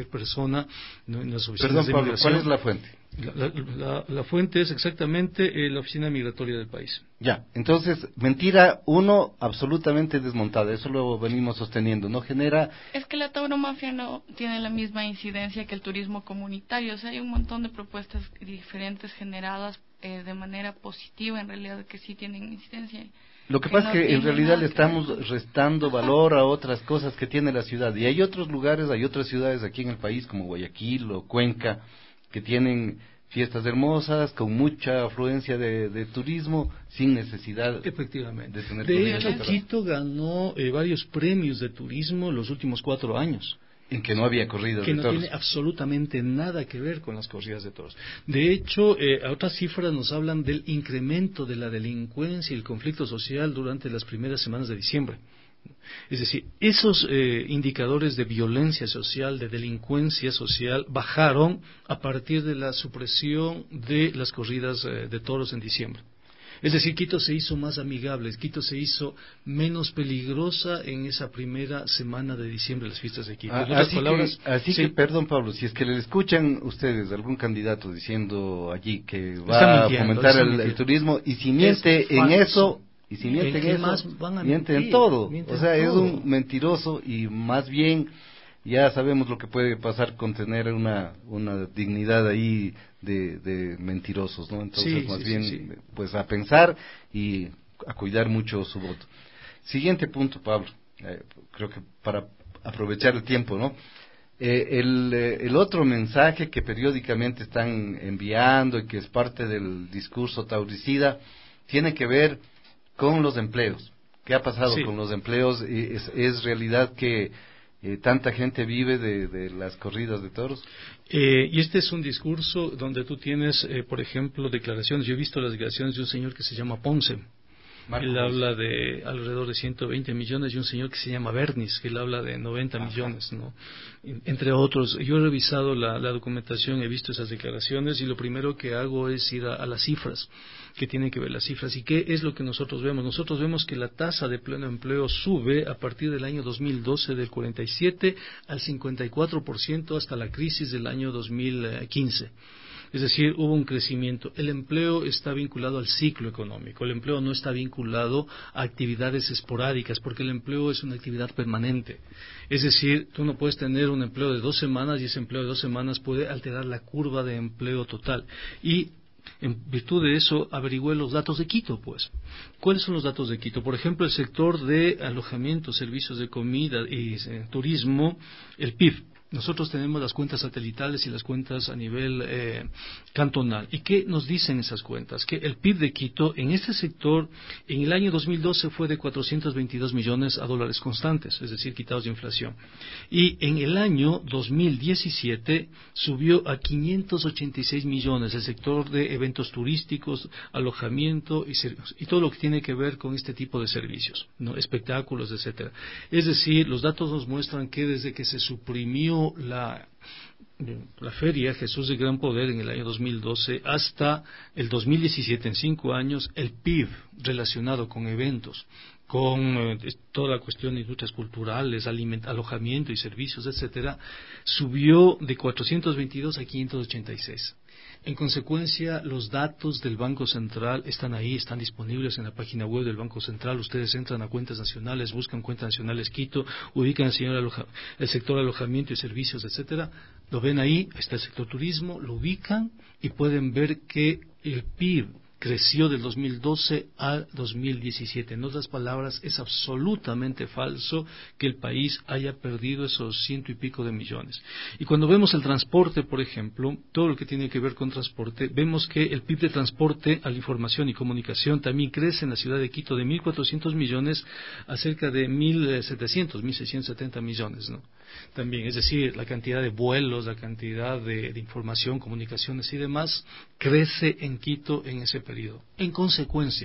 S9: persona, ¿no?, en las oficinas
S6: Perdón,
S9: de
S6: Pablo,
S9: migración.
S6: ¿cuál es la fuente?
S9: La, la, la, la fuente es exactamente eh, la oficina migratoria del país.
S6: Ya, entonces, mentira uno, absolutamente desmontada, eso lo venimos sosteniendo, no genera...
S8: Es que la tauromafia no tiene la misma incidencia que el turismo comunitario, o sea, hay un montón de propuestas diferentes generadas eh, de manera positiva, en realidad, que sí tienen incidencia.
S6: Lo que
S8: que
S6: pasa
S8: no
S6: es que en
S8: tiene
S6: realidad
S8: nada
S6: le
S8: que
S6: estamos
S8: ver.
S6: restando
S8: Ajá.
S6: valor a otras cosas que tiene la ciudad, y hay otros lugares, hay otras ciudades aquí en el país, como Guayaquil o Cuenca, que tienen fiestas hermosas, con mucha afluencia de, de turismo, sin necesidad
S9: Efectivamente.
S6: de tener
S9: De
S6: corridas
S9: hecho,
S6: de terror.
S9: Quito ganó eh, varios premios de turismo los últimos cuatro años.
S6: En que no había corridas
S9: Que
S6: de
S9: no
S6: toros.
S9: tiene absolutamente nada que ver con las corridas de toros. De hecho, eh, otras cifras nos hablan del incremento de la delincuencia y el conflicto social durante las primeras semanas de diciembre. Es decir, esos eh, indicadores de violencia social, de delincuencia social, bajaron a partir de la supresión de las corridas eh, de toros en diciembre. Es decir, Quito se hizo más amigable, Quito se hizo menos peligrosa en esa primera semana de diciembre, las fiestas de Quito.
S6: Ah,
S9: En otras
S6: así
S9: palabras,
S6: que, así
S9: sí,
S6: que, perdón Pablo, si es que le escuchan ustedes algún candidato diciendo allí que
S9: Está
S6: va
S9: mintiendo,
S6: a fomentar
S9: está
S6: el,
S9: mintiendo.
S6: el turismo, y si miente
S9: Es
S6: en
S9: falso.
S6: eso, y si miente
S9: ¿En
S6: en
S9: qué
S6: eso,
S9: más van a
S6: miente en
S9: mentir?
S6: todo.
S9: Miente
S6: O
S9: en
S6: sea, es
S9: todo.
S6: un mentiroso, y más bien ya sabemos lo que puede pasar con tener una, una dignidad ahí de, de mentirosos, ¿no? Entonces,
S9: Sí,
S6: más
S9: sí,
S6: bien,
S9: sí, sí.
S6: pues a pensar y a cuidar mucho su voto. Siguiente punto, Pablo, eh, creo que para aprovechar el tiempo, ¿no? Eh, el, eh, el otro mensaje que periódicamente están enviando y que es parte del discurso tauricida tiene que ver con los empleos. ¿Qué ha pasado
S9: Sí.
S6: con los empleos? Eh, ¿Es, es realidad que eh, tanta gente vive de, de las corridas de toros?
S9: Eh, y este es un discurso donde tú tienes, eh, por ejemplo, declaraciones. Yo he visto las declaraciones de un señor que se llama Ponce.
S6: Marco
S9: Él
S6: Ponce.
S9: habla de alrededor de ciento veinte millones, y un señor que se llama Bernis, que él habla de noventa
S6: Ajá.
S9: millones, ¿no? Entre otros. Yo he revisado la, la documentación, he visto esas declaraciones, y lo primero que hago es ir a, a las cifras, que tienen que ver las cifras. ¿Y qué es lo que nosotros vemos? Nosotros vemos que la tasa de pleno empleo sube a partir del año dos mil doce del cuarenta y siete al cincuenta y cuatro por ciento hasta la crisis del año dos mil quince. Es decir, hubo un crecimiento. El empleo está vinculado al ciclo económico. El empleo no está vinculado a actividades esporádicas, porque el empleo es una actividad permanente. Es decir, tú no puedes tener un empleo de dos semanas y ese empleo de dos semanas puede alterar la curva de empleo total. Y en virtud de eso, averigüé los datos de Quito, pues. ¿Cuáles son los datos de Quito? Por ejemplo, el sector de alojamiento, servicios de comida y eh, turismo, el P I B. Nosotros tenemos las cuentas satelitales y las cuentas a nivel eh, cantonal. ¿Y qué nos dicen esas cuentas? Que el P I B de Quito en este sector en el año dos mil doce fue de cuatrocientos veintidós millones a dólares constantes, es decir, quitados de inflación. Y en el año dos mil diecisiete subió a quinientos ochenta y seis millones el sector de eventos turísticos, alojamiento y, y todo lo que tiene que ver con este tipo de servicios, ¿no? Espectáculos, etcétera. Es decir, los datos nos muestran que desde que se suprimió la la feria Jesús de Gran Poder en el año dos mil doce hasta el dos mil diecisiete, en cinco años, el P I B relacionado con eventos, con eh, toda la cuestión de industrias culturales, aliment, alojamiento y servicios, etcétera, subió de cuatrocientos veintidós a quinientos ochenta y seis. En consecuencia, los datos del Banco Central están ahí, están disponibles en la página web del Banco Central. Ustedes entran a cuentas nacionales, buscan cuentas nacionales Quito, ubican el, señor aloja, el sector alojamiento y servicios, etcétera. Lo ven ahí, está el sector turismo, lo ubican y pueden ver que el P I B creció del dos mil doce al dos mil diecisiete. En otras palabras, es absolutamente falso que el país haya perdido esos ciento y pico de millones. Y cuando vemos el transporte, por ejemplo, todo lo que tiene que ver con transporte, vemos que el P I B de transporte a la información y comunicación también crece en la ciudad de Quito de mil cuatrocientos millones a cerca de mil setecientos, mil seiscientos setenta millones, ¿no? También, es decir, la cantidad de vuelos, la cantidad de, de información, comunicaciones y demás, crece en Quito en ese periodo. En consecuencia,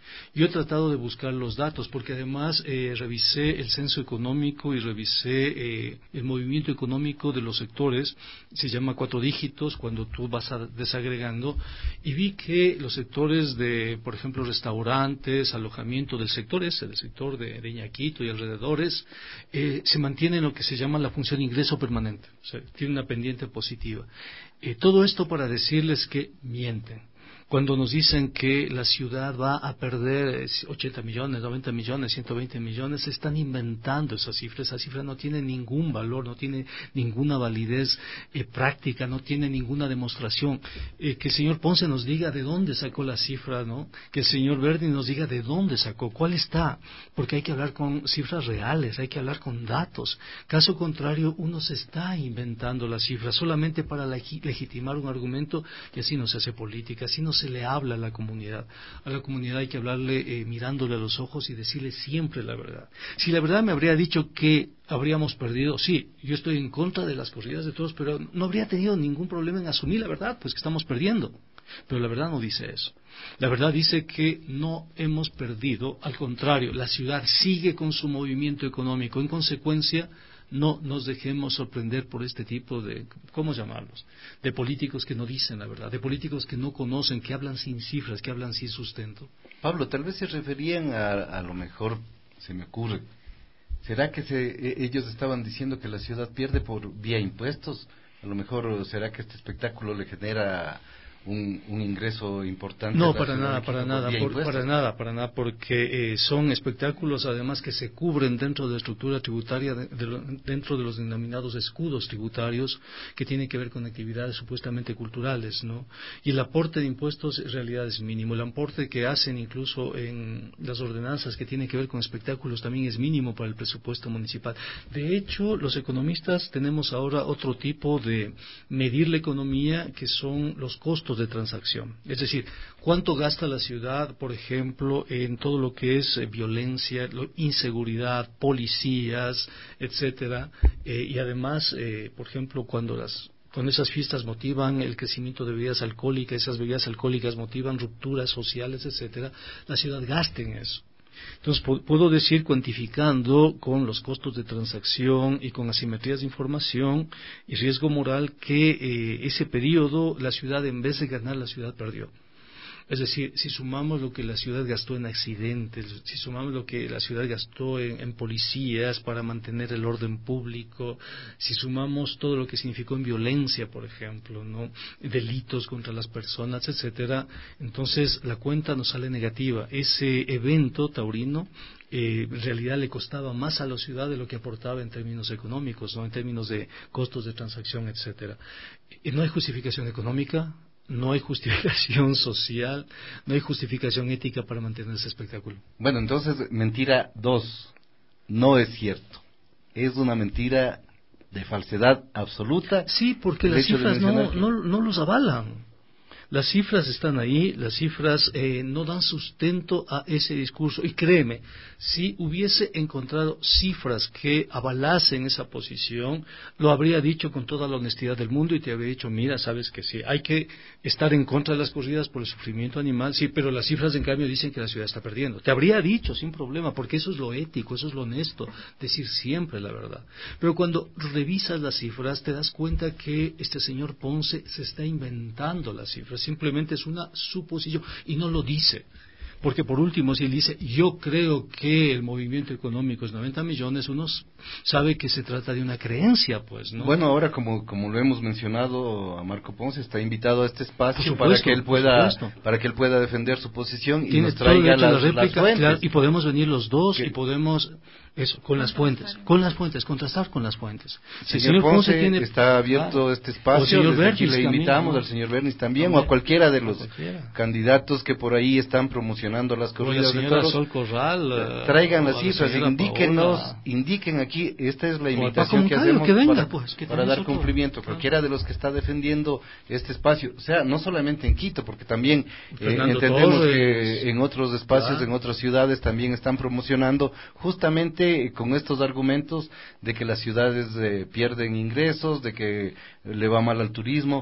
S9: Yo he tratado de buscar los datos porque además eh, revisé el censo económico y revisé eh, el movimiento económico de los sectores, se llama cuatro dígitos cuando tú vas a, desagregando, y vi que los sectores de, por ejemplo, restaurantes, alojamiento del sector ese, del sector de, de Iñaquito y alrededores, eh, se mantiene en lo que se llama la función ingreso permanente, o sea, tiene una pendiente positiva. Eh, todo esto para decirles que mienten. Cuando nos dicen que la ciudad va a perder ochenta millones, noventa millones, ciento veinte millones, se están inventando esas cifras. Esa cifra no tiene ningún valor, no tiene ninguna validez eh, práctica, no tiene ninguna demostración. Eh, que el señor Ponce nos diga de dónde sacó la cifra, ¿no? Que el señor Verdi nos diga de dónde sacó, cuál está, porque hay que hablar con cifras reales, hay que hablar con datos. Caso contrario, uno se está inventando las cifras solamente para legi- legitimar un argumento, que así no se hace política, así no se le habla a la comunidad. A la comunidad hay que hablarle eh, mirándole a los ojos y decirle siempre la verdad. Si la verdad me habría dicho que habríamos perdido, sí, yo estoy en contra de las corridas de toros, pero no habría tenido ningún problema en asumir la verdad, pues que estamos perdiendo. Pero la verdad no dice eso. La verdad dice que no hemos perdido, al contrario, la ciudad sigue con su movimiento económico. En consecuencia, no nos dejemos sorprender por este tipo de, ¿cómo llamarlos?, de políticos que no dicen la verdad, de políticos que no conocen, que hablan sin cifras, que hablan sin sustento.
S6: Pablo, tal vez se referían a, a lo mejor, se me ocurre, ¿será que se, ellos estaban diciendo que la ciudad pierde por vía impuestos? A lo mejor, ¿será que este espectáculo le genera un, un ingreso importante?
S9: No, para nada, para nada, por, para nada, para nada, porque eh, son espectáculos además que se cubren dentro de la estructura tributaria, de, de, dentro de los denominados escudos tributarios, que tienen que ver con actividades supuestamente culturales, ¿no? Y el aporte de impuestos en realidad es mínimo. El aporte que hacen incluso en las ordenanzas que tienen que ver con espectáculos también es mínimo para el presupuesto municipal. De hecho, los economistas tenemos ahora otro tipo de medir la economía, que son los costos de transacción. Es decir, cuánto gasta la ciudad, por ejemplo, en todo lo que es eh, violencia, lo, inseguridad, policías, etcétera, eh, y además, eh, por ejemplo, cuando las Cuando esas fiestas motivan el crecimiento de bebidas alcohólicas, esas bebidas alcohólicas motivan rupturas sociales, etcétera, la ciudad gasta en eso. Entonces, puedo decir, cuantificando con los costos de transacción y con asimetrías de información y riesgo moral, que eh, ese periodo la ciudad, en vez de ganar, la ciudad perdió. Es decir, si sumamos lo que la ciudad gastó en accidentes, si sumamos lo que la ciudad gastó en, en policías para mantener el orden público, si sumamos todo lo que significó en violencia, por ejemplo, ¿no?, delitos contra las personas, etcétera, entonces la cuenta nos sale negativa. Ese evento taurino eh, en realidad le costaba más a la ciudad de lo que aportaba en términos económicos, ¿no?, en términos de costos de transacción, etcétera. Y no hay justificación económica, no hay justificación social, no hay justificación ética para mantener ese espectáculo.
S6: Bueno, entonces, mentira dos, no es cierto. Es una mentira de falsedad absoluta.
S9: Sí, porque las cifras no, que... no, no los avalan. Las cifras están ahí, las cifras eh, no dan sustento a ese discurso. Y créeme, si hubiese encontrado cifras que avalasen esa posición, lo habría dicho con toda la honestidad del mundo y te habría dicho, mira, sabes que sí, hay que estar en contra de las corridas por el sufrimiento animal, sí, pero las cifras en cambio dicen que la ciudad está perdiendo. Te habría dicho sin problema, porque eso es lo ético, eso es lo honesto, decir siempre la verdad. Pero cuando revisas las cifras te das cuenta que este señor Ponce se está inventando las cifras. Simplemente es una suposición y no lo dice, porque por último si él dice yo creo que el movimiento económico es noventa millones, uno sabe que se trata de una creencia, pues, ¿no?
S6: Bueno, ahora como como lo hemos mencionado, a Marco Ponce está invitado a este espacio
S9: supuesto,
S6: para que él pueda para que él pueda defender su posición y nos traiga las,
S9: la réplica,
S6: las fuentes.
S9: Claro, y podemos venir los dos
S6: ¿Qué?
S9: y podemos eso, con las fuentes, con las fuentes, contrastar con las fuentes.
S6: Si el señor Ponce, Ponce tiene, está abierto ah, este espacio, desde aquí le invitamos también, al señor Bernis también, también, o a cualquiera de los cualquiera. candidatos que por ahí están promocionando las corridas de toros.
S9: Sol Corral,
S6: traigan las cifras, indíquenos, Paola. indiquen aquí, esta es la invitación que hacemos
S9: que venga,
S6: para,
S9: pues, que
S6: para dar
S9: otro.
S6: cumplimiento. Cualquiera de los que está defendiendo este espacio, o sea, no solamente en Quito, porque también eh, entendemos Torres, que en otros espacios, ah. en otras ciudades también están promocionando justamente con estos argumentos de que las ciudades eh, pierden ingresos, de que le va mal al turismo.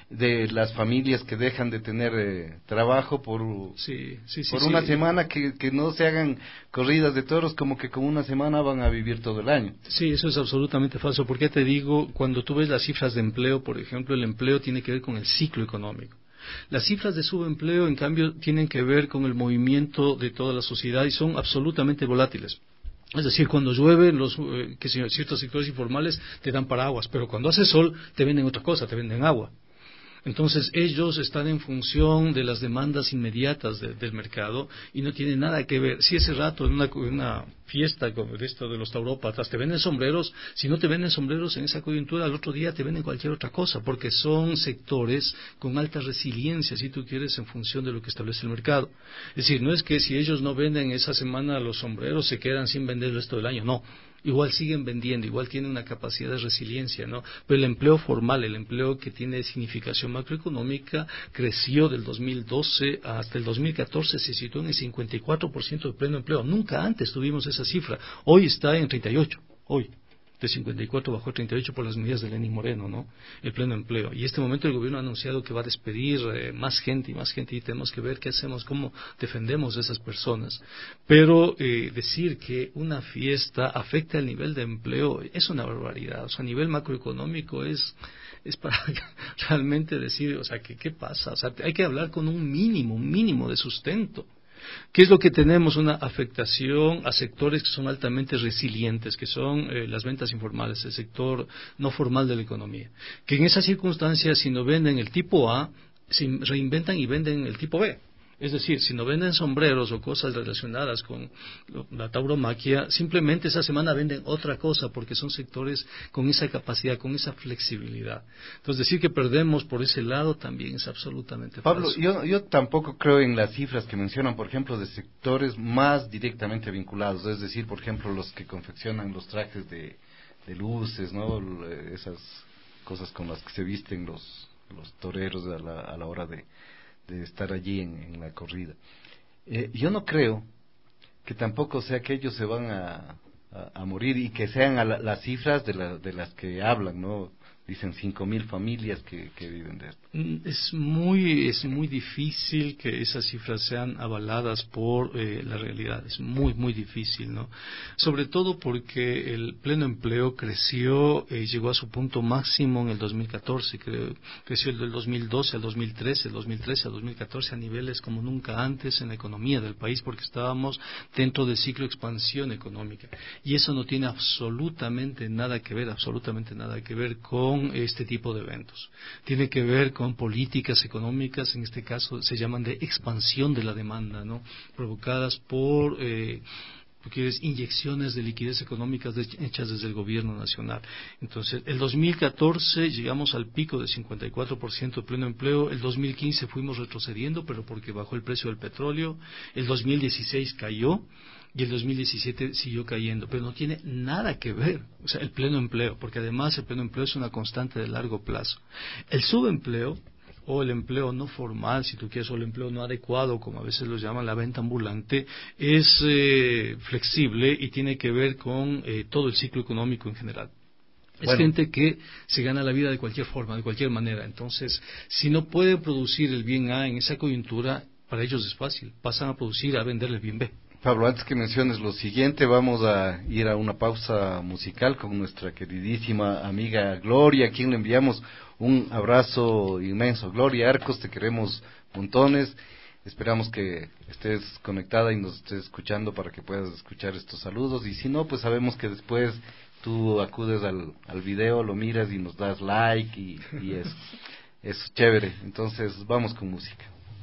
S6: de las familias que dejan de tener eh, trabajo por,
S9: sí, sí, sí,
S6: por
S9: sí,
S6: una
S9: sí.
S6: semana, que, que no se hagan corridas de toros como que con una semana van a vivir todo el año.
S9: Sí, eso es absolutamente falso. Porque te digo, cuando tú ves las cifras de empleo, por ejemplo, el empleo tiene que ver con el ciclo económico. Las cifras de subempleo, en cambio, tienen que ver con el movimiento de toda la sociedad y son absolutamente volátiles. Es decir, cuando llueve, los eh, que ciertos sectores informales te dan paraguas, pero cuando hace sol te venden otra cosa, te venden agua. Entonces ellos están en función de las demandas inmediatas de, del mercado y no tienen nada que ver. Si ese rato en una, una fiesta como esto de los taurópatas te venden sombreros, si no te venden sombreros en esa coyuntura, al otro día te venden cualquier otra cosa, porque son sectores con alta resiliencia, si tú quieres, en función de lo que establece el mercado. Es decir, no es que si ellos no venden esa semana los sombreros se quedan sin vender el resto del año, no. Igual siguen vendiendo, igual tienen una capacidad de resiliencia, ¿no? Pero el empleo formal, el empleo que tiene significación macroeconómica, creció del dos mil doce hasta el dos mil catorce, se situó en el cincuenta y cuatro por ciento de pleno empleo. Nunca antes tuvimos esa cifra. Hoy está en treinta y ocho, hoy. De cincuenta y cuatro bajó a treinta y ocho por las medidas de Lenín Moreno, ¿no? El pleno empleo. Y este momento el gobierno ha anunciado que va a despedir eh, más gente y más gente y tenemos que ver qué hacemos, cómo defendemos a esas personas. Pero eh, decir que una fiesta afecta el nivel de empleo es una barbaridad. O sea, a nivel macroeconómico es es para realmente decir, o sea, ¿qué, qué pasa? O sea, hay que hablar con un mínimo, un mínimo de sustento. ¿Qué es lo que tenemos? Una afectación a sectores que son altamente resilientes, que son eh, las ventas informales, el sector no formal de la economía, que en esas circunstancias, si no venden el tipo A, se reinventan y venden el tipo B. Es decir, si no venden sombreros o cosas relacionadas con la tauromaquia, simplemente esa semana venden otra cosa porque son sectores con esa capacidad, con esa flexibilidad. Entonces, decir que perdemos por ese lado también es absolutamente
S6: Pablo,
S9: falso.
S6: yo, yo tampoco creo en las cifras que mencionan, por ejemplo, de sectores más directamente vinculados, es decir, por ejemplo, los que confeccionan los trajes de, de luces, ¿no? Esas cosas con las que se visten los, los toreros a la, a la hora de de estar allí en, en la corrida. Eh, yo no creo que tampoco sea que ellos se van a, a, a morir y que sean a la, las cifras de, la, de las que hablan, ¿no? Dicen cinco mil familias que, que viven de esto.
S9: Es muy, es muy difícil que esas cifras sean avaladas por eh, la realidad. Es muy, muy difícil, ¿no? Sobre todo porque el pleno empleo creció, eh, llegó a su punto máximo en el dos mil catorce, creo, creció del dos mil doce al dos mil trece, el dos mil trece al dos mil catorce a niveles como nunca antes en la economía del país, porque estábamos dentro del ciclo de expansión económica. Y eso no tiene absolutamente nada que ver, absolutamente nada que ver con este tipo de eventos. Tiene que ver con políticas económicas, en este caso se llaman de expansión de la demanda, ¿no? Provocadas por eh, porque inyecciones de liquidez económicas de, hechas desde el gobierno nacional. Entonces, el dos mil catorce llegamos al pico de cincuenta y cuatro por ciento de pleno empleo, el dos mil quince fuimos retrocediendo, pero porque bajó el precio del petróleo, el dos mil dieciséis cayó, y el dos mil diecisiete siguió cayendo, pero no tiene nada que ver, o sea, el pleno empleo, porque además el pleno empleo es una constante de largo plazo. El subempleo, o el empleo no formal, si tú quieres, o el empleo no adecuado, como a veces lo llaman la venta ambulante, es eh, flexible y tiene que ver con eh, todo el ciclo económico en general. Es bueno. Gente que se gana la vida de cualquier forma, de cualquier manera. Entonces, si no puede producir el bien A en esa coyuntura, para ellos es fácil, pasan a producir, a vender el bien B.
S6: Pablo, antes que menciones lo siguiente, vamos a ir a una pausa musical con nuestra queridísima amiga Gloria, a quien le enviamos un abrazo inmenso. Gloria Arcos, te queremos montones, esperamos que estés conectada y nos estés escuchando para que puedas escuchar estos saludos, y si no, pues sabemos que después tú acudes al, al video, lo miras y nos das like y, y eso, eso es chévere. Entonces vamos con música.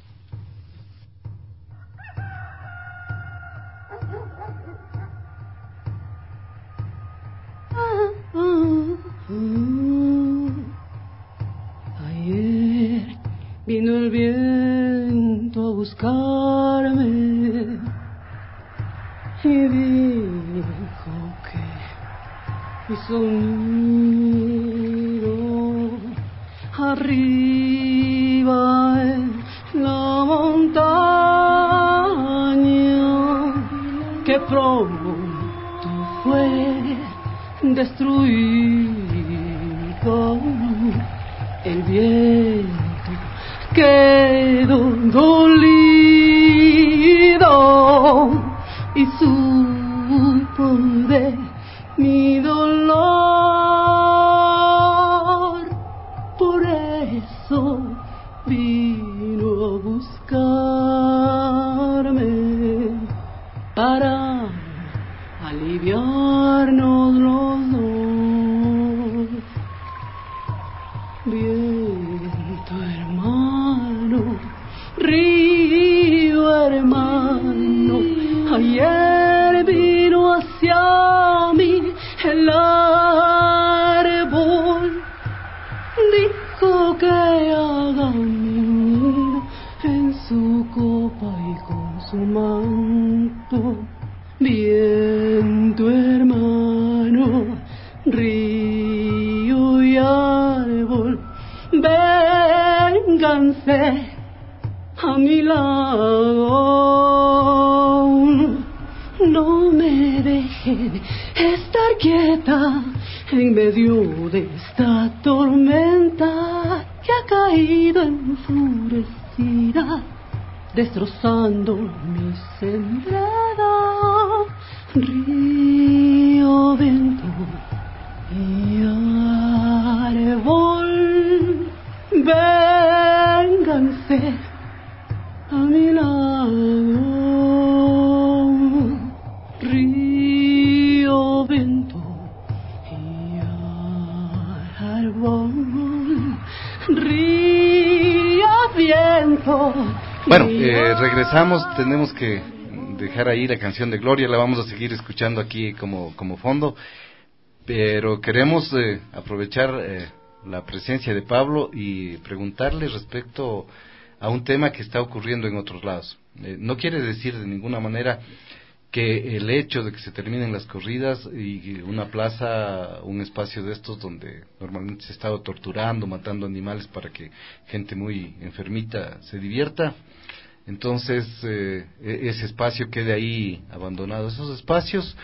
S7: Ayer vino el viento a buscarme y dijo que mi sonido arriba en la montaña que pronto fue destruido el viento quedó dolido y supo de mi dolor, por eso vino a buscarme para aliviarnos los dos. Viento hermano, río hermano, ayer vino hacia mí el árbol, dijo que haga nido en su copa y con su manto. Viento hermano, río y árbol, vénganse a mi lado, no me dejen estar quieta en medio de esta tormenta que ha caído enfurecida, destrozando mi sembrada. Río, viento y árbol, vénganse a mi lado. Río, viento y árbol, río, viento.
S6: Bueno, eh, regresamos, tenemos que dejar ahí la canción de Gloria, la vamos a seguir escuchando aquí como, como fondo, pero queremos eh, aprovechar eh, la presencia de Pablo y preguntarle respecto a un tema que está ocurriendo en otros lados. Eh, no quiere decir de ninguna manera que el hecho de que se terminen las corridas y una plaza, un espacio de estos donde normalmente se ha estado torturando, matando animales para que gente muy enfermita se divierta, entonces eh, ese espacio quede ahí abandonado. Esos espacios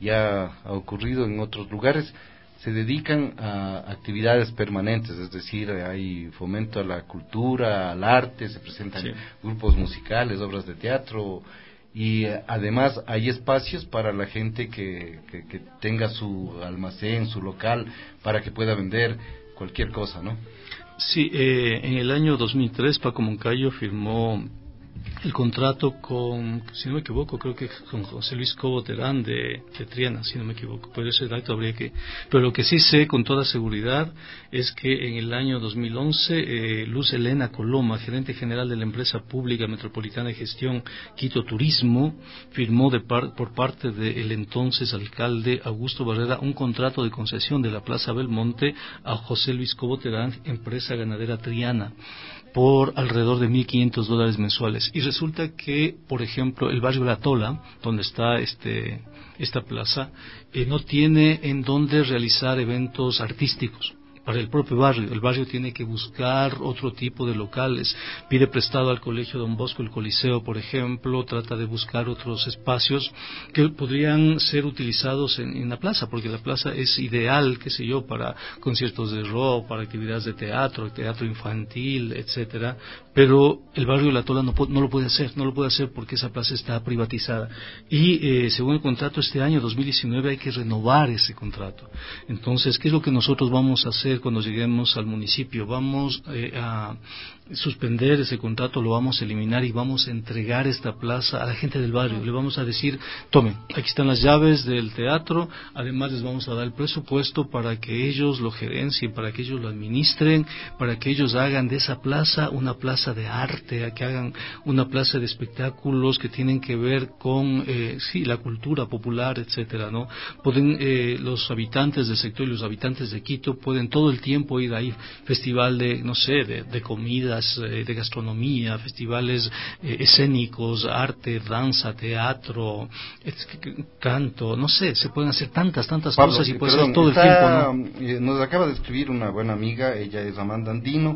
S6: ya ha ocurrido en otros lugares, se dedican a actividades permanentes, es decir, hay fomento a la cultura, al arte, se presentan sí. grupos musicales, obras de teatro, y además hay espacios para la gente que, que, que tenga su almacén, su local, para que pueda vender cualquier cosa, ¿no?
S9: Sí, eh, en el año dos mil tres Paco Moncayo firmó el contrato con, si no me equivoco, creo que con José Luis Cobo Terán de, de Triana, si no me equivoco, por ese dato habría que, pero lo que sí sé con toda seguridad es que en el año dos mil once eh, Luz Elena Coloma, gerente general de la empresa pública metropolitana de gestión Quito Turismo, firmó de par, por parte del entonces alcalde Augusto Barrera un contrato de concesión de la Plaza Belmonte a José Luis Cobo Terán, empresa ganadera Triana, por alrededor de mil quinientos dólares mensuales. Y resulta que, por ejemplo, el barrio La Tola, donde está este esta plaza, eh, no tiene en dónde realizar eventos artísticos. Para el propio barrio, el barrio tiene que buscar otro tipo de locales, pide prestado al Colegio Don Bosco el Coliseo, por ejemplo, trata de buscar otros espacios que podrían ser utilizados en, en la plaza, porque la plaza es ideal, qué sé yo, para conciertos de rock, para actividades de teatro, teatro infantil, etcétera, pero el barrio La Tola no, no lo puede hacer, no lo puede hacer porque esa plaza está privatizada, y eh, según el contrato este año, dos mil diecinueve, hay que renovar ese contrato. Entonces, ¿qué es lo que nosotros vamos a hacer cuando lleguemos al municipio? Vamos eh, a suspender ese contrato, lo vamos a eliminar y vamos a entregar esta plaza a la gente del barrio. Le vamos a decir, tomen, aquí están las llaves del teatro, además les vamos a dar el presupuesto para que ellos lo gerencien, para que ellos lo administren, para que ellos hagan de esa plaza una plaza de arte, que hagan una plaza de espectáculos que tienen que ver con eh, sí, la cultura popular, etcétera, ¿no? Pueden eh, los habitantes del sector y los habitantes de Quito pueden todo el tiempo ir ahí, festival de, no sé, de, de comidas, eh, de gastronomía, festivales eh, escénicos, arte, danza, teatro, es, canto, no sé, se pueden hacer tantas, tantas
S6: Pablo,
S9: cosas y puede
S6: perdón,
S9: ser todo
S6: está,
S9: el tiempo, ¿no?
S6: eh, Nos acaba de escribir una buena amiga, ella es Amanda Andino,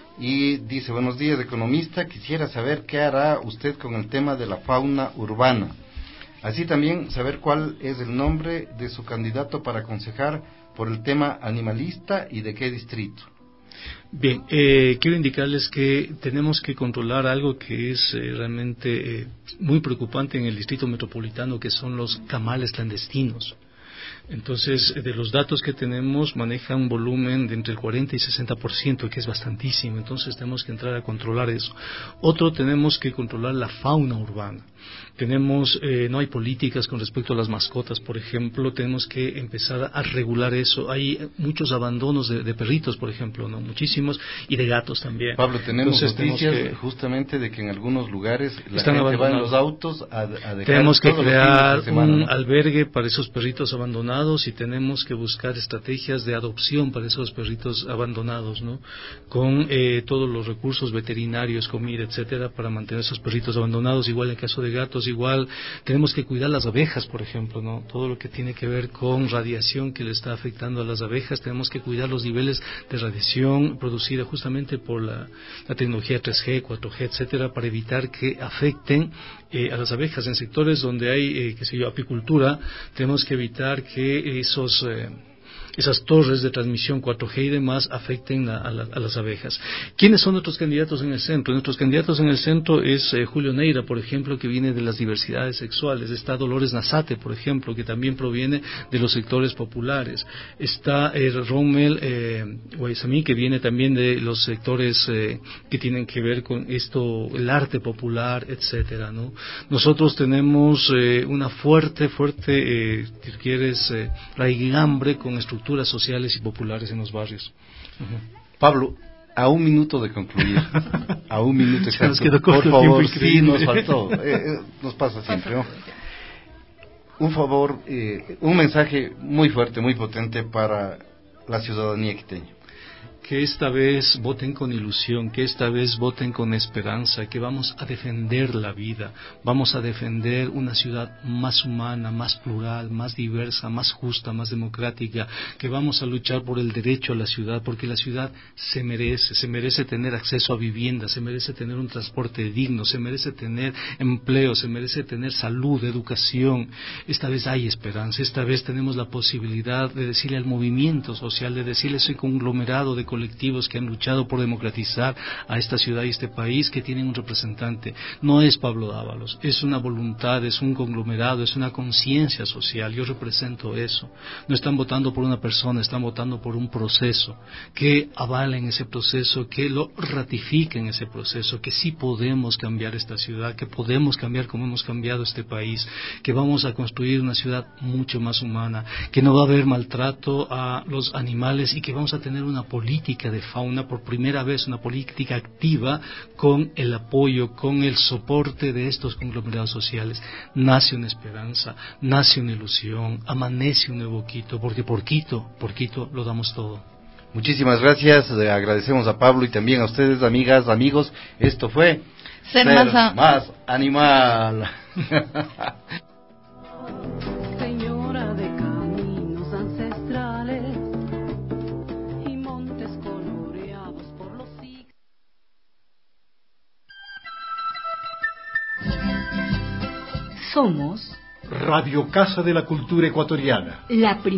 S6: y dice, buenos días, economista, quisiera saber qué hará usted con el tema de la fauna urbana. Así también saber cuál es el nombre de su candidato para aconsejar por el tema animalista y de qué distrito.
S9: Bien, eh, quiero indicarles que tenemos que controlar algo que es eh, realmente eh, muy preocupante en el distrito metropolitano, que son los camales clandestinos. Entonces, de los datos que tenemos, maneja un volumen de entre el cuarenta y sesenta por ciento, que es bastantísimo. Entonces, tenemos que entrar a controlar eso. Otro, tenemos que controlar la fauna urbana. Tenemos, eh, no hay políticas con respecto a las mascotas, por ejemplo. Tenemos que empezar a regular eso. Hay muchos abandonos de, de perritos, por ejemplo, no, muchísimos, y de gatos también.
S6: Pablo, tenemos
S9: Entonces,
S6: noticias
S9: tenemos que,
S6: justamente de que en algunos lugares la
S9: están
S6: gente va en
S9: abandonados.
S6: los autos a, a dejar
S9: Tenemos que
S6: todos los
S9: crear
S6: fines de semana,
S9: un
S6: ¿no?
S9: albergue para esos perritos abandonados, y tenemos que buscar estrategias de adopción para esos perritos abandonados, ¿no? Con eh, todos los recursos veterinarios, comida, etcétera, para mantener esos perritos abandonados. Igual en el caso de gatos, igual tenemos que cuidar las abejas, por ejemplo, ¿no? Todo lo que tiene que ver con radiación que le está afectando a las abejas, tenemos que cuidar los niveles de radiación producida justamente por la, la tecnología tres G, cuatro G, etcétera, para evitar que afecten eh, a las abejas. En sectores donde hay, eh, qué sé yo, apicultura, tenemos que evitar que esos eh, esas torres de transmisión cuatro G y demás afecten a, a, la, a las abejas. ¿Quiénes son nuestros candidatos en el centro? Nuestros candidatos en el centro es eh, Julio Neira, por ejemplo, que viene de las diversidades sexuales. Está Dolores Nazate, por ejemplo, que también proviene de los sectores populares. Está eh, Rommel eh, Guaysamí, que viene también de los sectores eh, que tienen que ver con esto, el arte popular, etcétera, ¿no? Nosotros tenemos eh, una fuerte, fuerte, eh, si quieres, eh, raigambre con estructuras sociales y populares en los barrios. Uh-huh.
S6: Pablo, a un minuto de concluir, a un minuto exacto, por
S9: el
S6: favor, sí, nos faltó, eh, eh, nos pasa siempre, ¿no? Un favor, eh, un mensaje muy fuerte, muy potente para la ciudadanía quiteña.
S9: Que esta vez voten con ilusión, que esta vez voten con esperanza, que vamos a defender la vida, vamos a defender una ciudad más humana, más plural, más diversa, más justa, más democrática, que vamos a luchar por el derecho a la ciudad, porque la ciudad se merece, se merece tener acceso a vivienda, se merece tener un transporte digno, se merece tener empleo, se merece tener salud, educación. Esta vez hay esperanza, esta vez tenemos la posibilidad de decirle al movimiento social, de decirle a ese conglomerado de colectivos que han luchado por democratizar a esta ciudad y este país, que tienen un representante. No es Pablo Dávalos, es una voluntad, es un conglomerado, es una conciencia social. Yo represento eso. No están votando por una persona, están votando por un proceso, que avalen ese proceso, que lo ratifiquen ese proceso, que sí podemos cambiar esta ciudad, que podemos cambiar como hemos cambiado este país, que vamos a construir una ciudad mucho más humana, que no va a haber maltrato a los animales y que vamos a tener una política de fauna, por primera vez una política activa, con el apoyo, con el soporte de estos conglomerados sociales. Nace una esperanza, nace una ilusión, amanece un nuevo Quito, porque por Quito, por Quito lo damos todo.
S6: Muchísimas gracias, le agradecemos a Pablo y también a ustedes, amigas, amigos. Esto fue
S8: Ser,
S6: Ser
S8: más, a...
S6: más Animal.
S7: Señora de caminos ancestrales y montes coloreados por los siglos.
S2: Somos
S1: Radio Casa de la Cultura Ecuatoriana.
S2: la primera